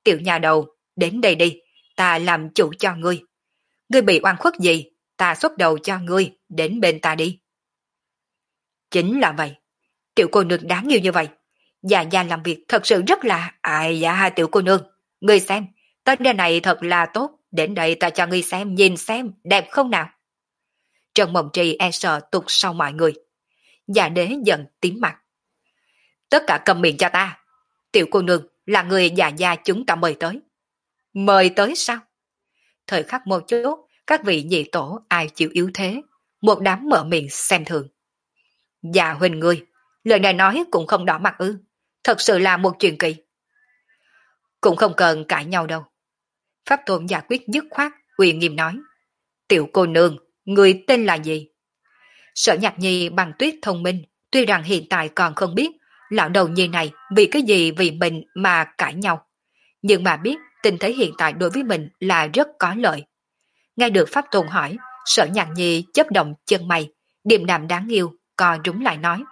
Tiểu nhà đầu, đến đây đi, ta làm chủ cho ngươi. Ngươi bị oan khuất gì, ta xuất đầu cho ngươi, đến bên ta đi. Chính là vậy, tiểu cô nương đáng yêu như vậy. Già già làm việc thật sự rất là... Ai dạ tiểu cô nương, ngươi xem, tên đêm này thật là tốt, đến đây ta cho ngươi xem, nhìn xem, đẹp không nào. Trần Mộng Trì e sợ tụt sau mọi người. Già đế giận tím mặt. Tất cả cầm miệng cho ta. Tiểu cô nương là người già già chúng ta mời tới. Mời tới sao? Thời khắc một chút, các vị nhị tổ ai chịu yếu thế, một đám mở miệng xem thường. Già huynh ngươi, lời này nói cũng không đỏ mặt ư. Thật sự là một chuyện kỳ. Cũng không cần cãi nhau đâu. Pháp Tôn giả quyết dứt khoát, uy nghiêm nói. Tiểu cô nương, người tên là gì? Sở Nhạc Nhi bằng tuyết thông minh, tuy rằng hiện tại còn không biết lão đầu nhi này vì cái gì vì mình mà cãi nhau. Nhưng mà biết tình thế hiện tại đối với mình là rất có lợi. Nghe được Pháp Tôn hỏi, Sở Nhạc Nhi chớp động chân mày, điềm đạm đáng yêu, co rúm lại nói.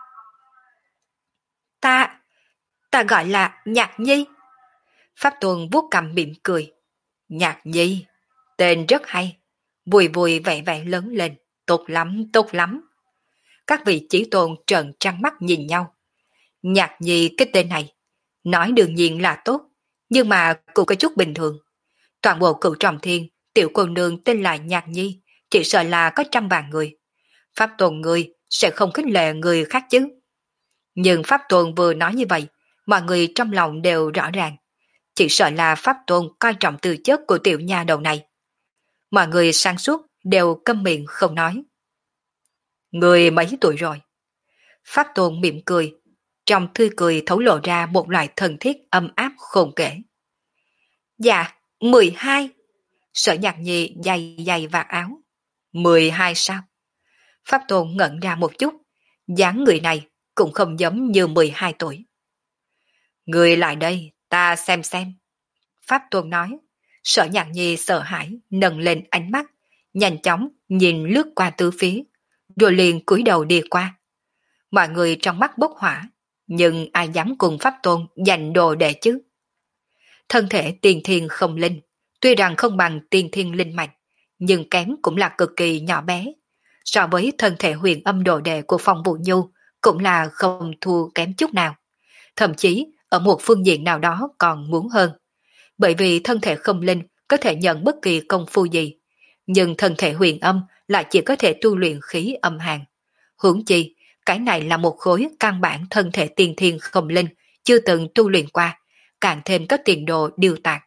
Ta, ta gọi là Nhạc Nhi. Pháp Tôn vuốt cằm mỉm cười. Nhạc Nhi, tên rất hay. Vui vui vẻ vẻ lớn lên, tốt lắm, tốt lắm. Các vị chí tôn trợn trăng mắt nhìn nhau. Nhạc Nhi cái tên này, nói đương nhiên là tốt, nhưng mà cũng có chút bình thường. Toàn bộ cửu trọng thiên, tiểu cô nương tên là Nhạc Nhi, chỉ sợ là có trăm vạn người. Pháp Tôn người sẽ không khích lệ người khác chứ. Nhưng Pháp Tôn vừa nói như vậy, mọi người trong lòng đều rõ ràng. Chỉ sợ là Pháp Tôn coi trọng tư chất của tiểu nha đầu này. Mọi người sáng suốt đều câm miệng không nói. Người mấy tuổi rồi? Pháp Tôn mỉm cười, trong tươi cười thấu lộ ra một loại thần thiết ấm áp khôn kể. Dạ, mười hai. Sở Nhạc Nhi dày dày vạt áo. Mười hai sao? Pháp Tôn ngẩn ra một chút, dáng người này cũng không giống như mười hai tuổi. Người lại đây, ta xem xem. Pháp Tôn nói. Sở Nhạc Nhi sợ hãi, nâng lên ánh mắt, nhanh chóng nhìn lướt qua tứ phía, rồi liền cúi đầu đi qua. Mọi người trong mắt bốc hỏa, nhưng ai dám cùng Pháp Tôn giành đồ đệ chứ? Thân thể tiên thiên không linh, tuy rằng không bằng tiên thiên linh mạch, nhưng kém cũng là cực kỳ nhỏ bé. So với thân thể huyền âm đồ đệ của Phong Vũ Nhu, cũng là không thua kém chút nào. Thậm chí, ở một phương diện nào đó còn muốn hơn. Bởi vì thân thể không linh có thể nhận bất kỳ công phu gì, nhưng thân thể huyền âm lại chỉ có thể tu luyện khí âm hàn. Huống chi, cái này là một khối căn bản thân thể tiên thiên không linh, chưa từng tu luyện qua, càng thêm có tiền đồ điều tạc.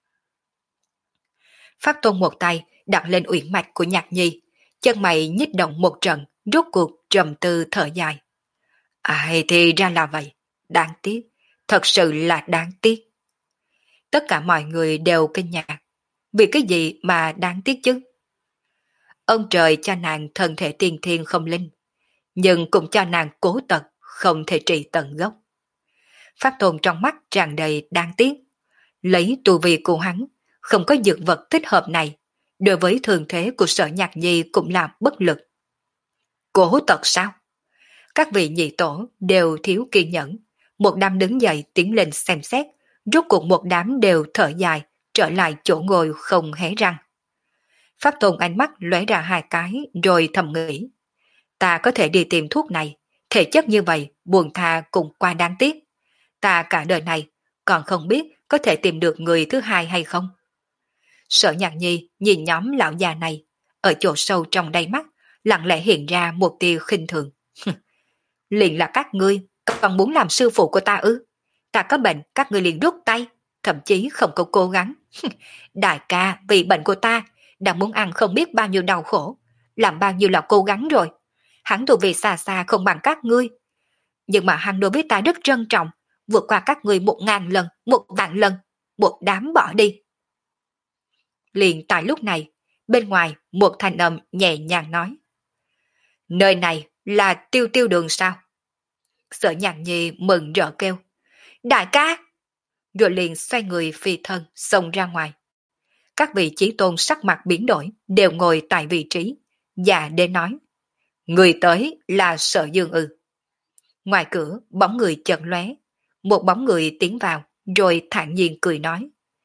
Pháp Tôn một tay đặt lên uyển mạch của Nhạc Nhi, chân mày nhích động một trận, rốt cuộc trầm tư thở dài. Ai thì ra là vậy, đáng tiếc, thật sự là đáng tiếc. Tất cả mọi người đều kinh ngạc. Vì cái gì mà đáng tiếc chứ? Ông trời cho nàng thân thể tiên thiên không linh, nhưng cũng cho nàng cố tật, không thể trị tận gốc. Pháp Tôn trong mắt tràn đầy đáng tiếc. Lấy tu vi của hắn, không có dược vật thích hợp này, đối với thường thế của Sở Nhạc Nhi cũng là bất lực. Cố tật sao? Các vị nhị tổ đều thiếu kiên nhẫn, một đám đứng dậy tiến lên xem xét, rốt cuộc một đám đều thở dài, trở lại chỗ ngồi không hé răng. Pháp Tôn ánh mắt lóe ra hai cái rồi thầm nghĩ. Ta có thể đi tìm thuốc này, thể chất như vậy buồn tha cũng quá đáng tiếc. Ta cả đời này còn không biết có thể tìm được người thứ hai hay không. Sở Nhạc Nhi nhìn nhóm lão già này, ở chỗ sâu trong đáy mắt, lặng lẽ hiện ra một tia khinh thường. Liền là các ngươi, còn muốn làm sư phụ của ta ư? Ta có bệnh, các ngươi liền rút tay, thậm chí không có cố gắng. Đại ca vì bệnh của ta, đã muốn ăn không biết bao nhiêu đau khổ, làm bao nhiêu là cố gắng rồi. Hắn tu vì xa xa không bằng các ngươi. Nhưng mà hắn đối với ta rất trân trọng, vượt qua các ngươi một ngàn lần, một vạn lần, một đám bỏ đi. Liền tại lúc này, bên ngoài một thanh âm nhẹ nhàng nói. Nơi này là Tiêu Tiêu đường sao? Sở Nhạc Nhi mừng rỡ kêu. Đại ca! Rồi liền xoay người phi thân xông ra ngoài. Các vị chí tôn sắc mặt biến đổi đều ngồi tại vị trí. Và đế nói. Người tới là Sở Dương ư. Ngoài cửa bóng người chợt lóe, một bóng người tiến vào rồi thản nhiên cười nói.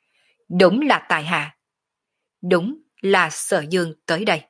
Đúng là tại hạ. Đúng là Sở Dương tới đây.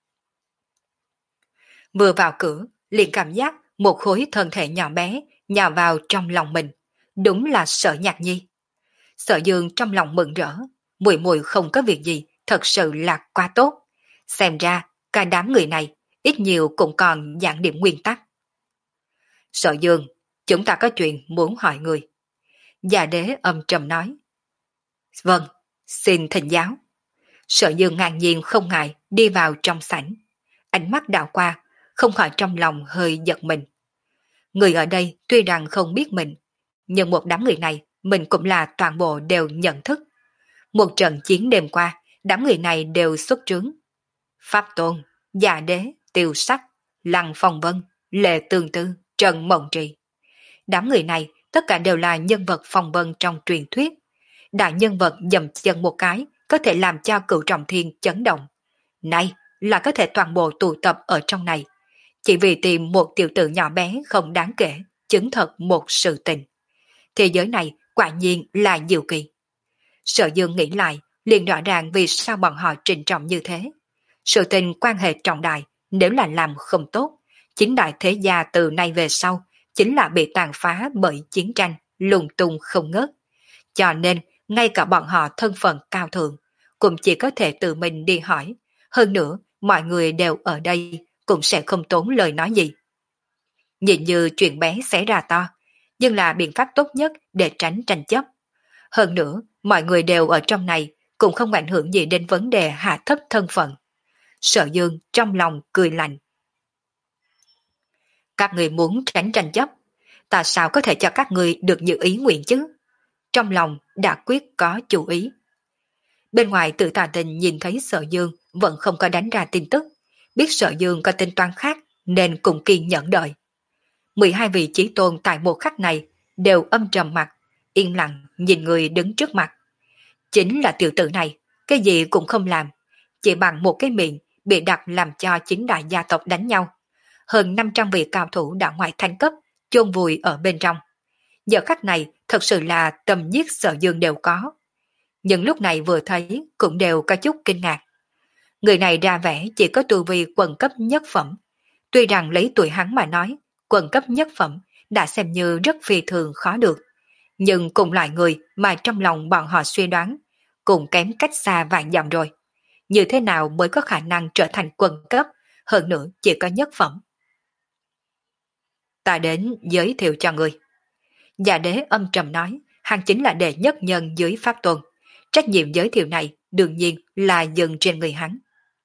Vừa vào cửa, liền cảm giác một khối thân thể nhỏ bé nhào vào trong lòng mình. Đúng là Sở Nhạc Nhi. Sở Dương trong lòng mừng rỡ, mùi mùi không có việc gì, thật sự là quá tốt. Xem ra, cả đám người này, ít nhiều cũng còn dạng điểm nguyên tắc. Sở Dương, chúng ta có chuyện muốn hỏi người. Già đế âm trầm nói. Vâng, xin thỉnh giáo. Sở Dương ngang nhiên không ngại đi vào trong sảnh. Ánh mắt đảo qua, không khỏi trong lòng hơi giật mình. Người ở đây tuy rằng không biết mình, nhưng một đám người này mình cũng là toàn bộ đều nhận thức. Một trận chiến đêm qua, đám người này đều xuất trướng. Pháp Tôn, Già Đế, Tiêu Sắc, Lăng Phong Vân, Lệ Tương Tư, Trần Mộng Trì. Đám người này tất cả đều là nhân vật phong vân trong truyền thuyết. Đại nhân vật dầm chân một cái có thể làm cho Cửu Trọng Thiên chấn động. Nay là có thể toàn bộ tụ tập ở trong này. Chỉ vì tìm một tiểu tử nhỏ bé không đáng kể, chứng thật một sự tình. Thế giới này quả nhiên là diệu kỳ. Sở Dương nghĩ lại, liền rõ ràng vì sao bọn họ trịnh trọng như thế. Sự tình quan hệ trọng đại, nếu là làm không tốt, chính đại thế gia từ nay về sau, chính là bị tàn phá bởi chiến tranh, lùng tung không ngớt. Cho nên, ngay cả bọn họ thân phận cao thượng, cũng chỉ có thể tự mình đi hỏi. Hơn nữa, mọi người đều ở đây, cũng sẽ không tốn lời nói gì. Nhìn như chuyện bé xảy ra to, nhưng là biện pháp tốt nhất để tránh tranh chấp. Hơn nữa, mọi người đều ở trong này, cũng không ảnh hưởng gì đến vấn đề hạ thấp thân phận. Sở Dương trong lòng cười lạnh. Các người muốn tránh tranh chấp, tại sao có thể cho các người được như ý nguyện chứ? Trong lòng đã quyết có chủ ý. Bên ngoài Tự Tà Tình nhìn thấy Sở Dương vẫn không có đánh ra tin tức, biết Sở Dương có tính toán khác nên cùng kiên nhẫn đợi. mười hai vị chí tôn tại một khắc này đều âm trầm mặt, yên lặng nhìn người đứng trước mặt. Chính là tiểu tử này, cái gì cũng không làm, chỉ bằng một cái miệng bị đặt làm cho chính đại gia tộc đánh nhau. Hơn năm trăm vị cao thủ đã ngoại thanh cấp, chôn vùi ở bên trong. Giờ khắc này thật sự là tầm giết Sở Dương đều có. Nhưng lúc này vừa thấy cũng đều có chút kinh ngạc. Người này ra vẻ chỉ có tu vi quần cấp nhất phẩm. Tuy rằng lấy tuổi hắn mà nói, quần cấp nhất phẩm đã xem như rất phi thường khó được. Nhưng cùng loại người mà trong lòng bọn họ suy đoán, cũng kém cách xa vạn dặm rồi. Như thế nào mới có khả năng trở thành quần cấp, hơn nữa chỉ có nhất phẩm. Ta đến giới thiệu cho người. Già Đế âm trầm nói, hắn chính là đệ nhất nhân dưới Pháp Tôn. Trách nhiệm giới thiệu này đương nhiên là dừng trên người hắn.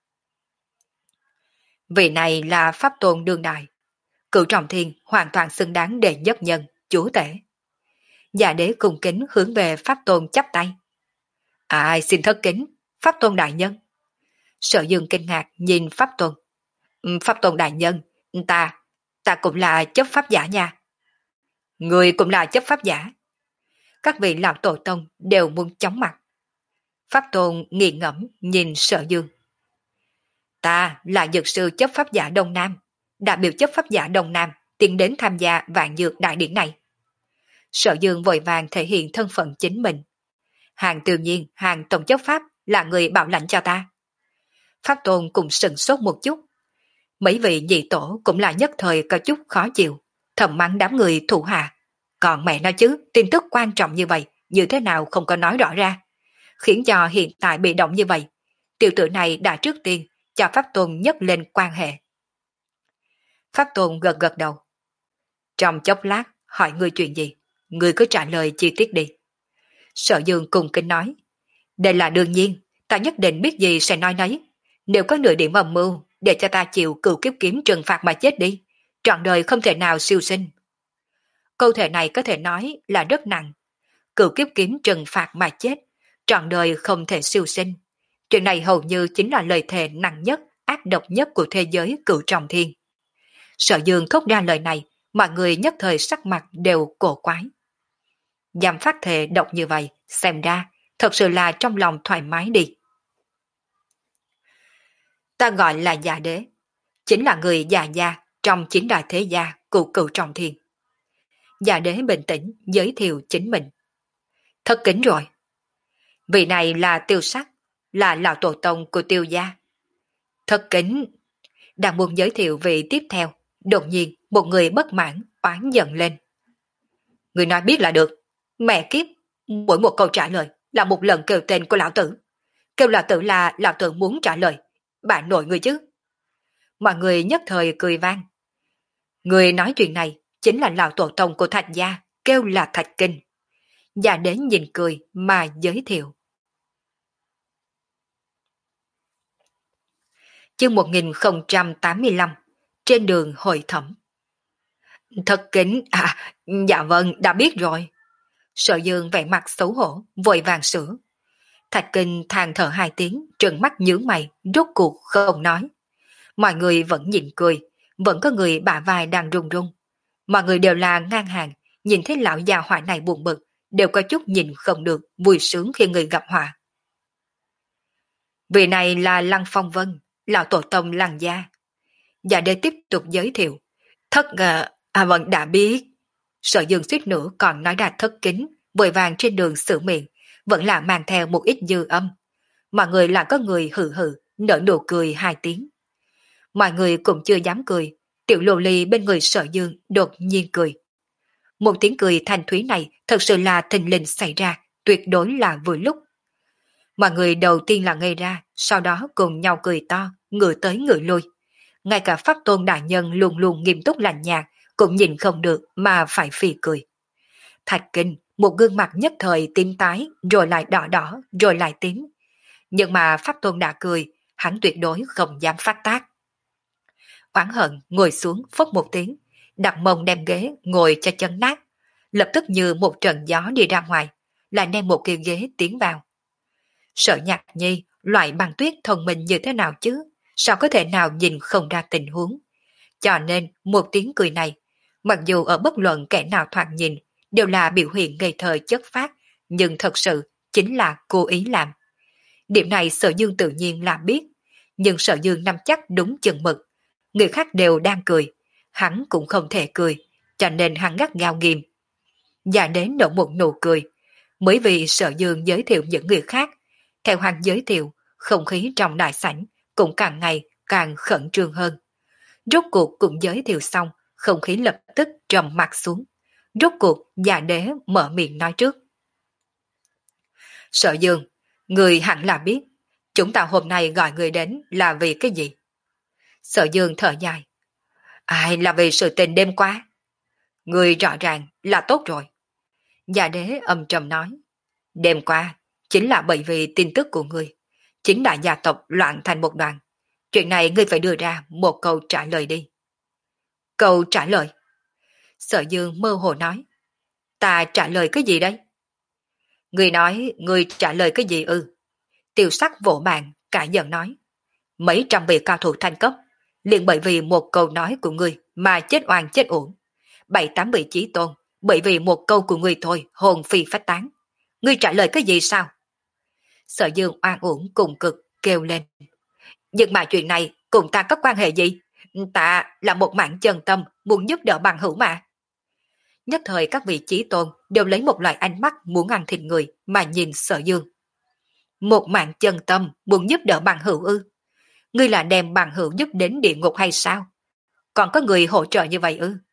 Vị này là Pháp Tôn đương đại. Cửu Trọng Thiên hoàn toàn xứng đáng đệ nhất nhân, chúa tể. Già Đế cung kính hướng về Pháp Tôn chắp tay. Ai xin thất kính, Pháp Tôn đại nhân. Sở Dương kinh ngạc nhìn Pháp Tôn. Pháp Tôn đại nhân, ta, ta cũng là chấp pháp giả nha. Người cũng là chấp pháp giả. Các vị lão tổ tông đều muốn chóng mặt. Pháp Tôn nghiền ngẫm nhìn Sở Dương. Ta là dược sư chấp pháp giả Đông Nam, đại biểu chấp pháp giả Đông Nam tiến đến tham gia vạn dược đại điển này. Sở Dương vội vàng thể hiện thân phận chính mình. Hàng tự nhiên, hàng tổng chấp pháp là người bảo lãnh cho ta. Pháp Tôn cũng sừng sốt một chút. Mấy vị nhị tổ cũng là nhất thời có chút khó chịu, thầm mắng đám người thủ hạ. Còn mẹ nói chứ, tin tức quan trọng như vậy, như thế nào không có nói rõ ra. Khiến cho hiện tại bị động như vậy. Tiểu tử này đã trước tiên cho Pháp Tôn nhấc lên quan hệ. Pháp Tôn gật gật đầu. Trong chốc lát, hỏi ngươi chuyện gì? Ngươi cứ trả lời chi tiết đi. Sở Dương cùng kính nói. Đây là đương nhiên, ta nhất định biết gì sẽ nói nấy. Nếu có nửa điểm âm mưu, để cho ta chịu cửu kiếp kiếm trừng phạt mà chết đi. Trọn đời không thể nào siêu sinh. Câu thể này có thể nói là rất nặng. Cửu kiếp kiếm trừng phạt mà chết, trọn đời không thể siêu sinh. Chuyện này hầu như chính là lời thề nặng nhất, ác độc nhất của thế giới Cửu Trọng Thiên. Sở Dương thốt ra lời này, mọi người nhất thời sắc mặt đều cổ quái. Dám phát thề độc như vậy, xem ra, thật sự là trong lòng thoải mái đi. Ta gọi là Già Đế, chính là người già gia trong chín đại thế gia của Cửu Trọng Thiên. Già Đế bình tĩnh giới thiệu chính mình. Thật kính rồi. Vị này là Tiêu Sắc, là lão tổ tông của Tiêu gia. Thất kính, đang muốn giới thiệu vị tiếp theo, đột nhiên một người bất mãn, oán giận lên. Người nói biết là được, mẹ kiếp, mỗi một câu trả lời là một lần kêu tên của lão tử. Kêu lão tử là lão tử muốn trả lời, bà nội người chứ. Mọi người nhất thời cười vang. Người nói chuyện này chính là lão tổ tông của Thạch gia, kêu là Thạch Kinh. Và đến nhìn cười mà giới thiệu. Chương một nghìn không trăm tám mươi lăm, trên đường hội thẩm. Thật kính, à, dạ vâng, đã biết rồi. Sở Dương vẻ mặt xấu hổ, vội vàng sửa. Thạch Kinh than thở hai tiếng, trừng mắt nhướng mày, rốt cuộc không nói. Mọi người vẫn nhìn cười, vẫn có người bả vai đang run run. Mọi người đều là ngang hàng, nhìn thấy lão già họa này buồn bực, đều có chút nhìn không được, vui sướng khi người gặp họa. Vị này là Lăng Phong Vân, lão tổ tông Lăng gia. Và để tiếp tục giới thiệu, thất ngờ, à vâng đã biết. Sở Dương suýt nữa còn nói ra thất kính, vội vàng trên đường sửa miệng, vẫn là mang theo một ít dư âm. Mọi người là có người hừ hừ, nở nụ cười hai tiếng. Mọi người cũng chưa dám cười, tiểu lô ly bên người Sở Dương đột nhiên cười. Một tiếng cười thanh thúy này thật sự là thình lình xảy ra, tuyệt đối là vừa lúc. Mọi người đầu tiên là ngây ra, sau đó cùng nhau cười to, ngửa tới ngửa lui. Ngay cả Pháp Tôn đại nhân luôn luôn nghiêm túc lạnh nhạt, cũng nhìn không được mà phải phì cười. Thạch Kinh, một gương mặt nhất thời tím tái, rồi lại đỏ đỏ, rồi lại tím. Nhưng mà Pháp Tôn đã cười, hắn tuyệt đối không dám phát tác. Oán hận ngồi xuống phốc một tiếng, đặt mông đem ghế ngồi cho chân nát, lập tức như một trận gió đi ra ngoài, lại đem một cái ghế tiến vào. Sở Nhạc Nhi, loại băng tuyết thông minh như thế nào chứ, sao có thể nào nhìn không ra tình huống. Cho nên một tiếng cười này, mặc dù ở bất luận kẻ nào thoạt nhìn, đều là biểu hiện ngây thơ chất phát, nhưng thật sự chính là cố ý làm. Điểm này Sở Dương tự nhiên là biết, nhưng Sở Dương nắm chắc đúng chừng mực. Người khác đều đang cười, hắn cũng không thể cười, cho nên hắn gắt gao nghiêm. Và đến nở một nụ cười, mới vì Sở Dương giới thiệu những người khác, theo hắn giới thiệu, không khí trong đại sảnh cũng càng ngày càng khẩn trương hơn. Rốt cuộc cũng giới thiệu xong, không khí lập tức trầm mặt xuống. Rốt cuộc già đế mở miệng nói trước. Sở Dương, người hẳn là biết, chúng ta hôm nay gọi người đến là vì cái gì? Sở Dương thở dài. Ai là vì sự tình đêm qua? Người rõ ràng là tốt rồi. Già đế âm trầm nói. Đêm qua, chính là bởi vì tin tức của người. Chính là gia tộc loạn thành một đoàn. Chuyện này ngươi phải đưa ra một câu trả lời đi. Câu trả lời? Sở Dương mơ hồ nói. Ta trả lời cái gì đấy? Người nói người trả lời cái gì ư? Tiêu Sắc vỗ bàn, cả giận nói. Mấy trăm vị cao thủ thanh cấp, liền bởi vì một câu nói của người mà chết oan chết uổng. Bảy tám vị chí tôn, bởi vì một câu của người thôi hồn phi phách tán. Ngươi trả lời cái gì sao? Sở Dương oan uổng cùng cực kêu lên. Nhưng mà chuyện này cùng ta có quan hệ gì? Ta là một mạng chân tâm muốn giúp đỡ bằng hữu mà. Nhất thời các vị chí tôn đều lấy một loại ánh mắt muốn ăn thịt người mà nhìn Sở Dương. Một mạng chân tâm muốn giúp đỡ bằng hữu ư? Ngươi là đem bằng hữu giúp đến địa ngục hay sao? Còn có người hỗ trợ như vậy ư?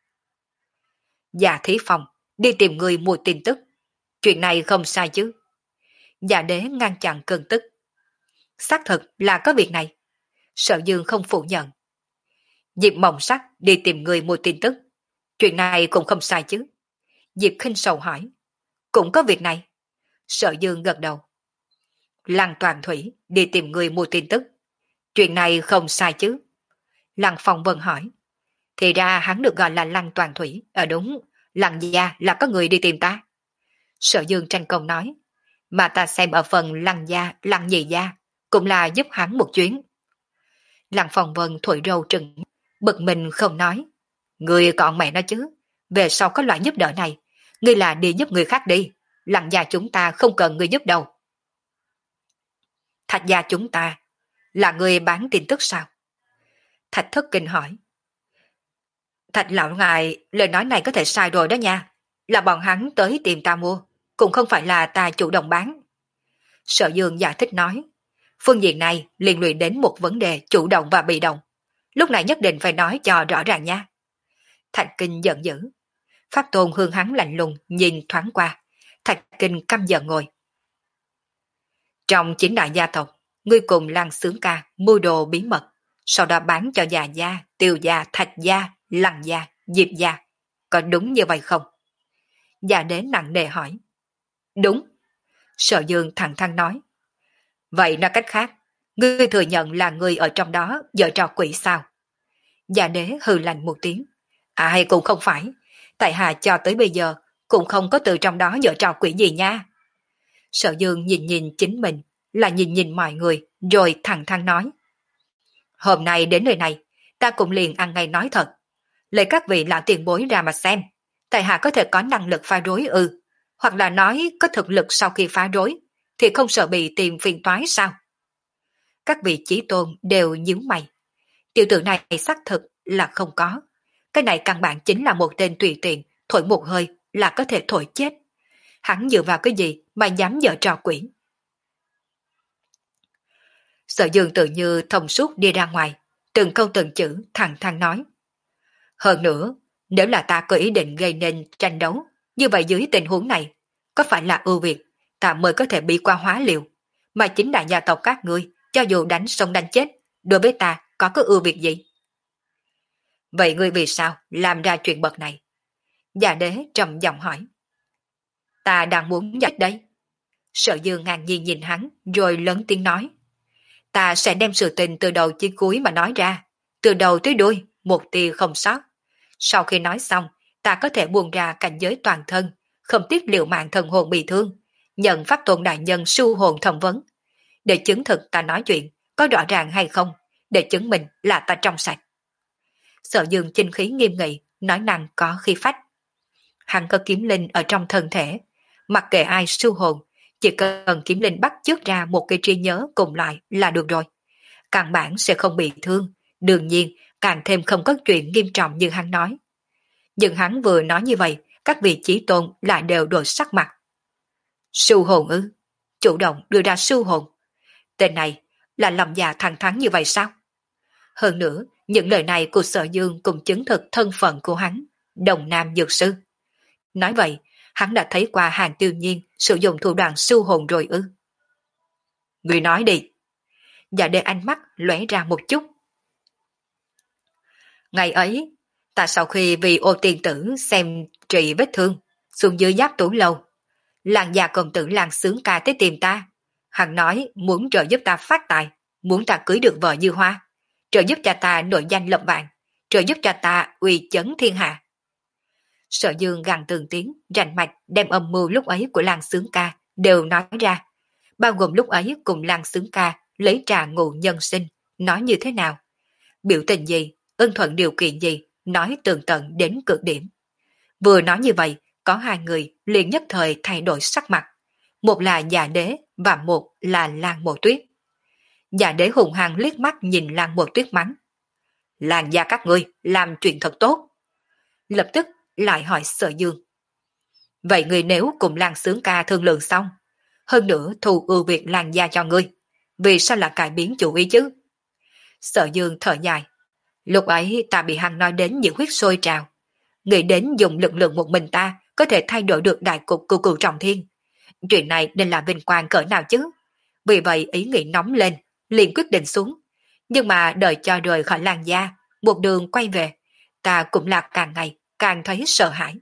Dạ Thí Phong đi tìm người mua tin tức. Chuyện này không sai chứ? Dạ Đế ngăn chặn cơn tức. Xác thực là có việc này. Sở Dương không phủ nhận. Diệp Mộng Sắc đi tìm người mua tin tức. Chuyện này cũng không sai chứ? Diệp Khinh Sầu hỏi. Cũng có việc này. Sở Dương gật đầu. Lăng Toàn Thủy đi tìm người mua tin tức. Chuyện này không sai chứ? Lăng Phong Vân hỏi. Thì ra hắn được gọi là Lăng Toàn Thủy. Ờ đúng, Lăng gia là có người đi tìm ta. Sở Dương tranh công nói. Mà ta xem ở phần Lăng gia, Lăng nhị gia, cũng là giúp hắn một chuyến. Lăng Phong Vân thổi râu trừng, bực mình không nói. Người còn mẹ nó chứ, về sau có loại giúp đỡ này, ngươi là đi giúp người khác đi, Lăng gia chúng ta không cần người giúp đâu. Thạch gia chúng ta, là người bán tin tức sao? Thạch Thất Kinh hỏi. Thạch lão ngài, lời nói này có thể sai rồi đó nha, là bọn hắn tới tìm ta mua, cũng không phải là ta chủ động bán. Sở Dương giải thích nói, phương diện này liên lụy đến một vấn đề chủ động và bị động. Lúc này nhất định phải nói cho rõ ràng nha. Thạch Kinh giận dữ. Pháp Tôn hướng hắn lạnh lùng nhìn thoáng qua. Thạch Kinh căm giận ngồi. Trong chính đại gia tộc, ngươi cùng Lăng Xướng Ca mua đồ bí mật, sau đó bán cho già gia, Tiêu gia, Thạch gia, Lăng gia, Diệp gia. Có đúng như vậy không? Già đế nặng nề hỏi. Đúng. Sở Dương thẳng thắn nói. Vậy nói cách khác, ngươi thừa nhận là người ở trong đó giở trò quỷ sao? Già đế hừ lạnh một tiếng. Ai cũng không phải. Tại hạ cho tới bây giờ cũng không có từ trong đó giở trò quỷ gì nha. Sở Dương nhìn nhìn chính mình, là nhìn nhìn mọi người, rồi thẳng thắn nói. Hôm nay đến nơi này, ta cũng liền ăn ngay nói thật. Lấy các vị lão tiền bối ra mà xem, tại hạ có thể có năng lực phá rối ư, hoặc là nói có thực lực sau khi phá rối, thì không sợ bị tìm phiền toái sao? Các vị chí tôn đều nhíu mày. Tiểu tử này xác thực là không có. Cái này căn bản chính là một tên tùy tiện, thổi một hơi là có thể thổi chết. Hắn dựa vào cái gì mà dám giở trò quỷ? Sở Dương tự như thông suốt đi ra ngoài, từng câu từng chữ thẳng thắn nói. Hơn nữa, nếu là ta có ý định gây nên tranh đấu, như vậy dưới tình huống này, có phải là ưu việt, ta mới có thể bị qua hóa liệu, mà chính đại gia tộc các ngươi, cho dù đánh sống đánh chết, đối với ta có có ưu việt gì? Vậy ngươi vì sao làm ra chuyện bậc này? Già đế trầm giọng hỏi. Ta đang muốn giải đấy. Sở Dương ngang nhiên nhìn hắn, rồi lớn tiếng nói. Ta sẽ đem sự tình từ đầu chí cuối mà nói ra, từ đầu tới đuôi, một tia không sót. Sau khi nói xong, ta có thể buông ra cảnh giới toàn thân, không tiếc liều mạng thần hồn bị thương, nhận Pháp Tôn đại nhân su hồn thẩm vấn. Để chứng thực ta nói chuyện, có rõ ràng hay không, để chứng minh là ta trong sạch. Sở Dương chinh khí nghiêm nghị, nói năng có khí phách. Hắn có kiếm linh ở trong thân thể, mặc kệ ai su hồn, chỉ cần kiếm linh bắt chước ra một cái trí nhớ cùng loại là được rồi. Căn bản sẽ không bị thương, đương nhiên càng thêm không có chuyện nghiêm trọng như hắn nói. Nhưng hắn vừa nói như vậy, các vị chí tôn lại đều đổi sắc mặt. Su hồn ư? Chủ động đưa ra su hồn. Tên này là lòng già thẳng thắn như vậy sao? Hơn nữa, những lời này của Sở Dương cũng chứng thực thân phận của hắn, Đồng Nam Dược Sư. Nói vậy, hắn đã thấy qua Hàng Tiêu Nhiên sử dụng thủ đoạn su hồn rồi ư? Người nói đi. Dạ đê ánh mắt lóe ra một chút. Ngày ấy, ta sau khi vì ô tiên tử xem trị vết thương, xuống dưới giáp tủ lâu, làng già công tử làng sướng ca tới tìm ta. Hắn nói muốn trợ giúp ta phát tài, muốn ta cưới được vợ như hoa, trợ giúp cho ta nổi danh lập vạn, trợ giúp cho ta uy chấn thiên hạ. Sở Dương gằn từng tiếng, rành mạch đem âm mưu lúc ấy của làng sướng ca đều nói ra, bao gồm lúc ấy cùng làng sướng ca lấy trà ngụ nhân sinh, nói như thế nào, biểu tình gì, ưng thuận điều kiện gì, nói tường tận đến cực điểm. Vừa nói như vậy, có hai người liền nhất thời thay đổi sắc mặt, một là Dạ Đế và một là Lan Mộ Tuyết. Dạ Đế hùng hăng liếc mắt nhìn Lan Mộ Tuyết mắng. Làng gia các ngươi làm chuyện thật tốt. Lập tức lại hỏi Sở Dương. Vậy người nếu cùng Lan Sướng ca thương lượng xong, hơn nữa thù ưu việt làng gia cho ngươi, vì sao lại cải biến chủ ý chứ? Sở Dương thở dài. Lúc ấy ta bị hắn nói đến những huyết sôi trào, nghĩ đến dùng lực lượng một mình ta có thể thay đổi được đại cục cửu cửu trọng thiên. Chuyện này nên là vinh quang cỡ nào chứ? Vì vậy ý nghĩ nóng lên, liền quyết định xuống. Nhưng mà đợi cho rời khỏi làng gia, một đường quay về, ta cũng là càng ngày càng thấy sợ hãi.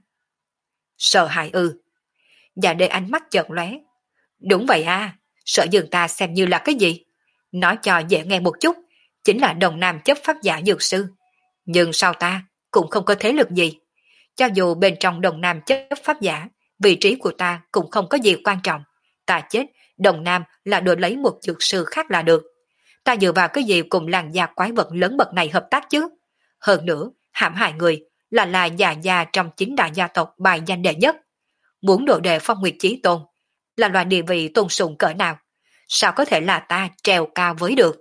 Sợ hãi ư? Dạ Đế ánh mắt chợt lóe. Đúng vậy à, Sở Dương ta xem như là cái gì? Nói cho dễ nghe một chút, chính là đồng nam chấp pháp giả dược sư. Nhưng sau ta cũng không có thế lực gì. Cho dù bên trong đồng nam chấp pháp giả, vị trí của ta cũng không có gì quan trọng. Ta chết, đồng nam là đổi lấy một dược sư khác là được. Ta dựa vào cái gì cùng làng gia quái vật lớn bậc này hợp tác chứ? Hơn nữa, hãm hại người là là già già trong chính đại gia tộc bài danh đệ nhất. Muốn độ đệ phong nguyệt chí tôn, là loại địa vị tôn sùng cỡ nào? Sao có thể là ta trèo cao với được?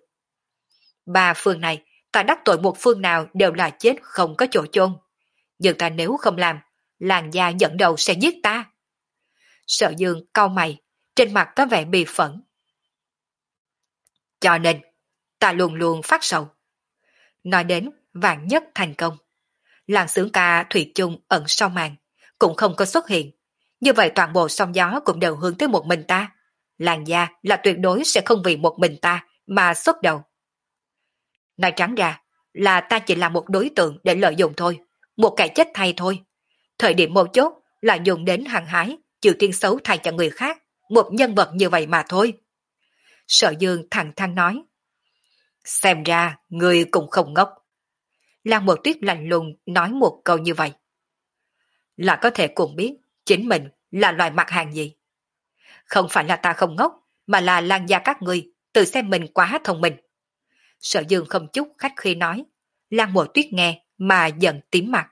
Ba phương này, ta đắc tội một phương nào đều là chết không có chỗ chôn. Nhưng ta nếu không làm, làng gia dẫn đầu sẽ giết ta. Sở Dương cau mày, trên mặt có vẻ bi phẫn, Cho nên, ta luôn luôn phát sầu. Nói đến vạn nhất thành công. Làng xưởng ca thủy chung ẩn sau màn, cũng không có xuất hiện. Như vậy toàn bộ sóng gió cũng đều hướng tới một mình ta. Làng gia là tuyệt đối sẽ không vì một mình ta mà xuất đầu. Nói trắng ra là ta chỉ là một đối tượng để lợi dụng thôi, một kẻ chết thay thôi. Thời điểm mấu chốt là dùng đến hăng hái, chịu tiên xấu thay cho người khác, một nhân vật như vậy mà thôi. Sở Dương thẳng thắn nói. Xem ra người cũng không ngốc. Lan Một Tuyết lạnh lùng nói một câu như vậy. Là có thể cùng biết chính mình là loài mặt hàng gì. Không phải là ta không ngốc, mà là Lan gia các ngươi tự xem mình quá thông minh. Sở Dương không chút khách khi nói. Lan Một Tuyết nghe mà giận tím mặt.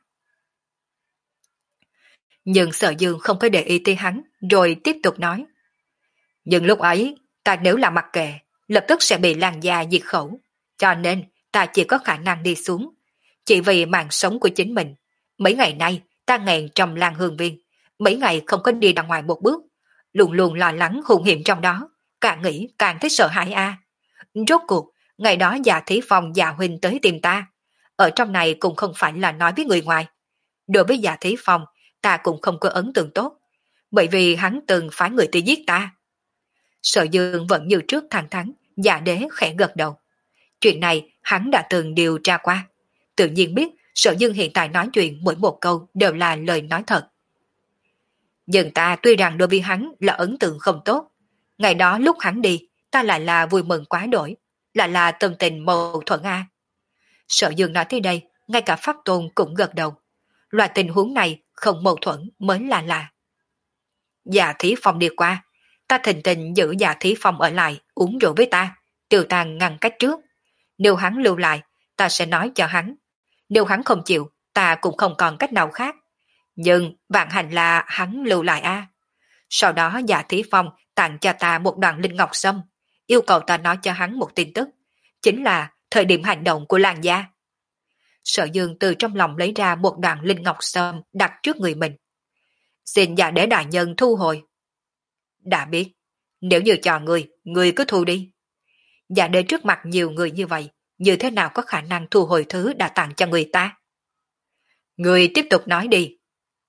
Nhưng Sở Dương không có để ý tới hắn, rồi tiếp tục nói. Nhưng lúc ấy, ta nếu là mặc kệ, lập tức sẽ bị Lan gia diệt khẩu. Cho nên, ta chỉ có khả năng đi xuống. Chỉ vì mạng sống của chính mình. Mấy ngày nay, ta nghẹn trong Lan Hương Viên. Mấy ngày không có đi ra ngoài một bước. Luôn luôn lo lắng hung hiểm trong đó. Càng nghĩ càng thấy sợ hãi a. Rốt cuộc, ngày đó già thí phong già huynh tới tìm ta. Ở trong này cũng không phải là nói với người ngoài. Đối với già thí phong, ta cũng không có ấn tượng tốt. Bởi vì hắn từng phái người tới giết ta. Sở Dương vẫn như trước thẳng thắn, Dạ Đế khẽ gật đầu. Chuyện này hắn đã từng điều tra qua. Tự nhiên biết Sở Dương hiện tại nói chuyện mỗi một câu đều là lời nói thật. Nhưng ta tuy rằng đối với hắn là ấn tượng không tốt. Ngày đó lúc hắn đi, ta lại là vui mừng quá đổi, lại là tâm tình mâu thuẫn a. Sở Dương nói tới đây, ngay cả Pháp Tôn cũng gật đầu. Loại tình huống này không mâu thuẫn mới là lạ. Dạ Thí Phong đi qua, ta thình tình giữ Dạ Thí Phong ở lại uống rượu với ta, tiêu tàn ngăn cách trước. Nếu hắn lưu lại, ta sẽ nói cho hắn. Nếu hắn không chịu, ta cũng không còn cách nào khác. Nhưng vạn hành là hắn lưu lại a. Sau đó Dạ Thí Phong tặng cho ta một đoạn linh ngọc sâm, yêu cầu ta nói cho hắn một tin tức, chính là thời điểm hành động của làng gia. Sở Dương từ trong lòng lấy ra một đoạn linh ngọc sâm đặt trước người mình. Xin Dạ Đế đại nhân thu hồi. Đã biết, nếu như cho người, người cứ thu đi. Dạ Đế trước mặt nhiều người như vậy, như thế nào có khả năng thu hồi thứ đã tặng cho người ta? Người tiếp tục nói đi.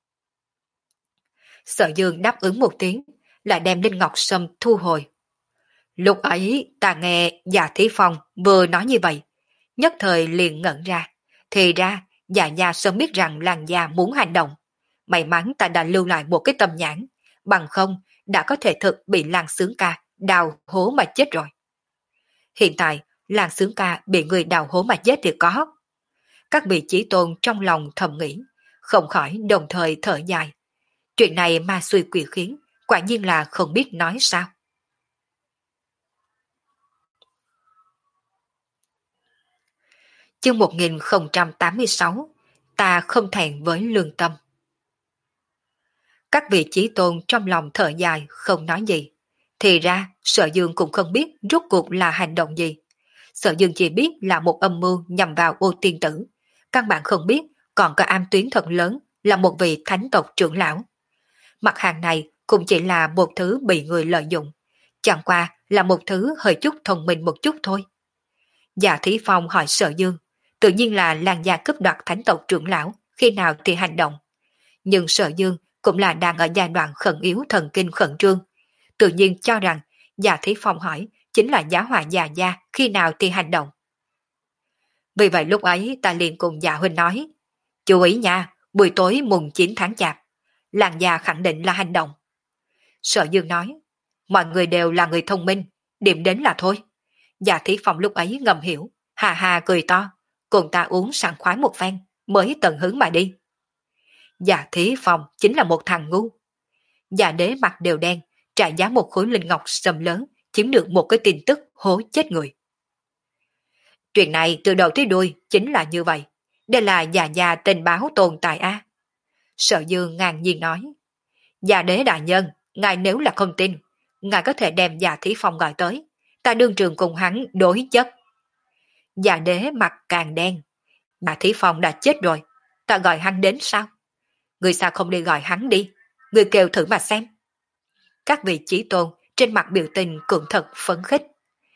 Sở Dương đáp ứng một tiếng, lại đem linh ngọc sâm thu hồi. Lúc ấy ta nghe Dạ Thí Phong vừa nói như vậy, nhất thời liền ngẩn ra. Thì ra Dạ Gia sớm biết rằng làng gia muốn hành động. May mắn ta đã lưu lại một cái tâm nhãn, bằng không đã có thể thực bị làng xướng ca đào hố mà chết rồi. Hiện tại làng xướng ca bị người đào hố mà chết thì có. Các vị chí tôn trong lòng thầm nghĩ, không khỏi đồng thời thở dài. Chuyện này ma xui quỷ khiến, quả nhiên là không biết nói sao. Chương một nghìn không trăm tám mươi sáu, ta không thẹn với lương tâm. Các vị chí tôn trong lòng thở dài không nói gì. Thì ra Sở Dương cũng không biết rốt cuộc là hành động gì. Sở Dương chỉ biết là một âm mưu nhằm vào ô tiên tử. Căn bản không biết còn có am tuyến thật lớn là một vị thánh tộc trưởng lão. Mặt hàng này cũng chỉ là một thứ bị người lợi dụng. Chẳng qua là một thứ hơi chút thông minh một chút thôi. Dạ Thí Phong hỏi Sở Dương, tự nhiên là làng gia cướp đoạt thánh tộc trưởng lão, khi nào thì hành động. Nhưng Sở Dương cũng là đang ở giai đoạn khẩn yếu thần kinh khẩn trương. Tự nhiên cho rằng Dạ Thí Phong hỏi chính là giá họa già gia khi nào thì hành động. Vì vậy lúc ấy ta liền cùng Dạ Huynh nói, chú ý nha, buổi tối mùng chín tháng chạp, làng gia khẳng định là hành động. Sở Dương nói, mọi người đều là người thông minh, điểm đến là thôi. Dạ Thí Phong lúc ấy ngầm hiểu, hà hà cười to, cùng ta uống sảng khoái một phen, mới tận hứng mà đi. Dạ Thí Phong chính là một thằng ngu. Dạ Đế mặt đều đen, trả giá một khối linh ngọc sầm lớn, chiếm được một cái tin tức hố chết người. Chuyện này từ đầu tới đuôi chính là như vậy. Đây là già già tình báo tồn tại a. Sở Dương ngang nhiên nói. Dạ Đế đại nhân, ngài nếu là không tin, ngài có thể đem Dạ Thí Phong gọi tới. Ta đương trường cùng hắn đối chất. Dạ Đế mặt càng đen. Dạ Thí Phong đã chết rồi, ta gọi hắn đến sao? Người sao không đi gọi hắn đi? Người kêu thử mà xem. Các vị chí tôn trên mặt biểu tình cũng thật phấn khích.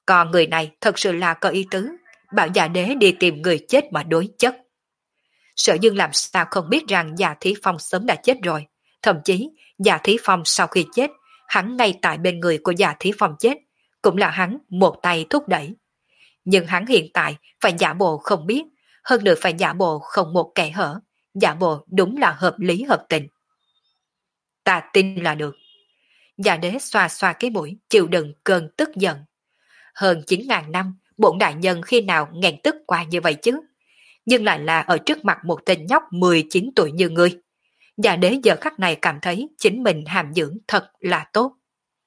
Còn người này thật sự là có ý tứ, bảo Dạ Đế đi tìm người chết mà đối chất. Sở Dương làm sao không biết rằng Dạ Thí Phong sớm đã chết rồi, thậm chí Dạ Thí Phong sau khi chết, hắn ngay tại bên người của Dạ Thí Phong chết, cũng là hắn một tay thúc đẩy. Nhưng hắn hiện tại phải giả bộ không biết, hơn nữa phải giả bộ không một kẻ hở, giả bộ đúng là hợp lý hợp tình. Ta tin là được. Dạ Đế xoa xoa cái mũi, chịu đựng cơn tức giận. Hơn chín ngàn năm, bổn đại nhân khi nào nghẹn tức qua như vậy chứ? Nhưng lại là ở trước mặt một tên nhóc mười chín tuổi như ngươi. Dạ Đế giờ khắc này cảm thấy chính mình hàm dưỡng thật là tốt.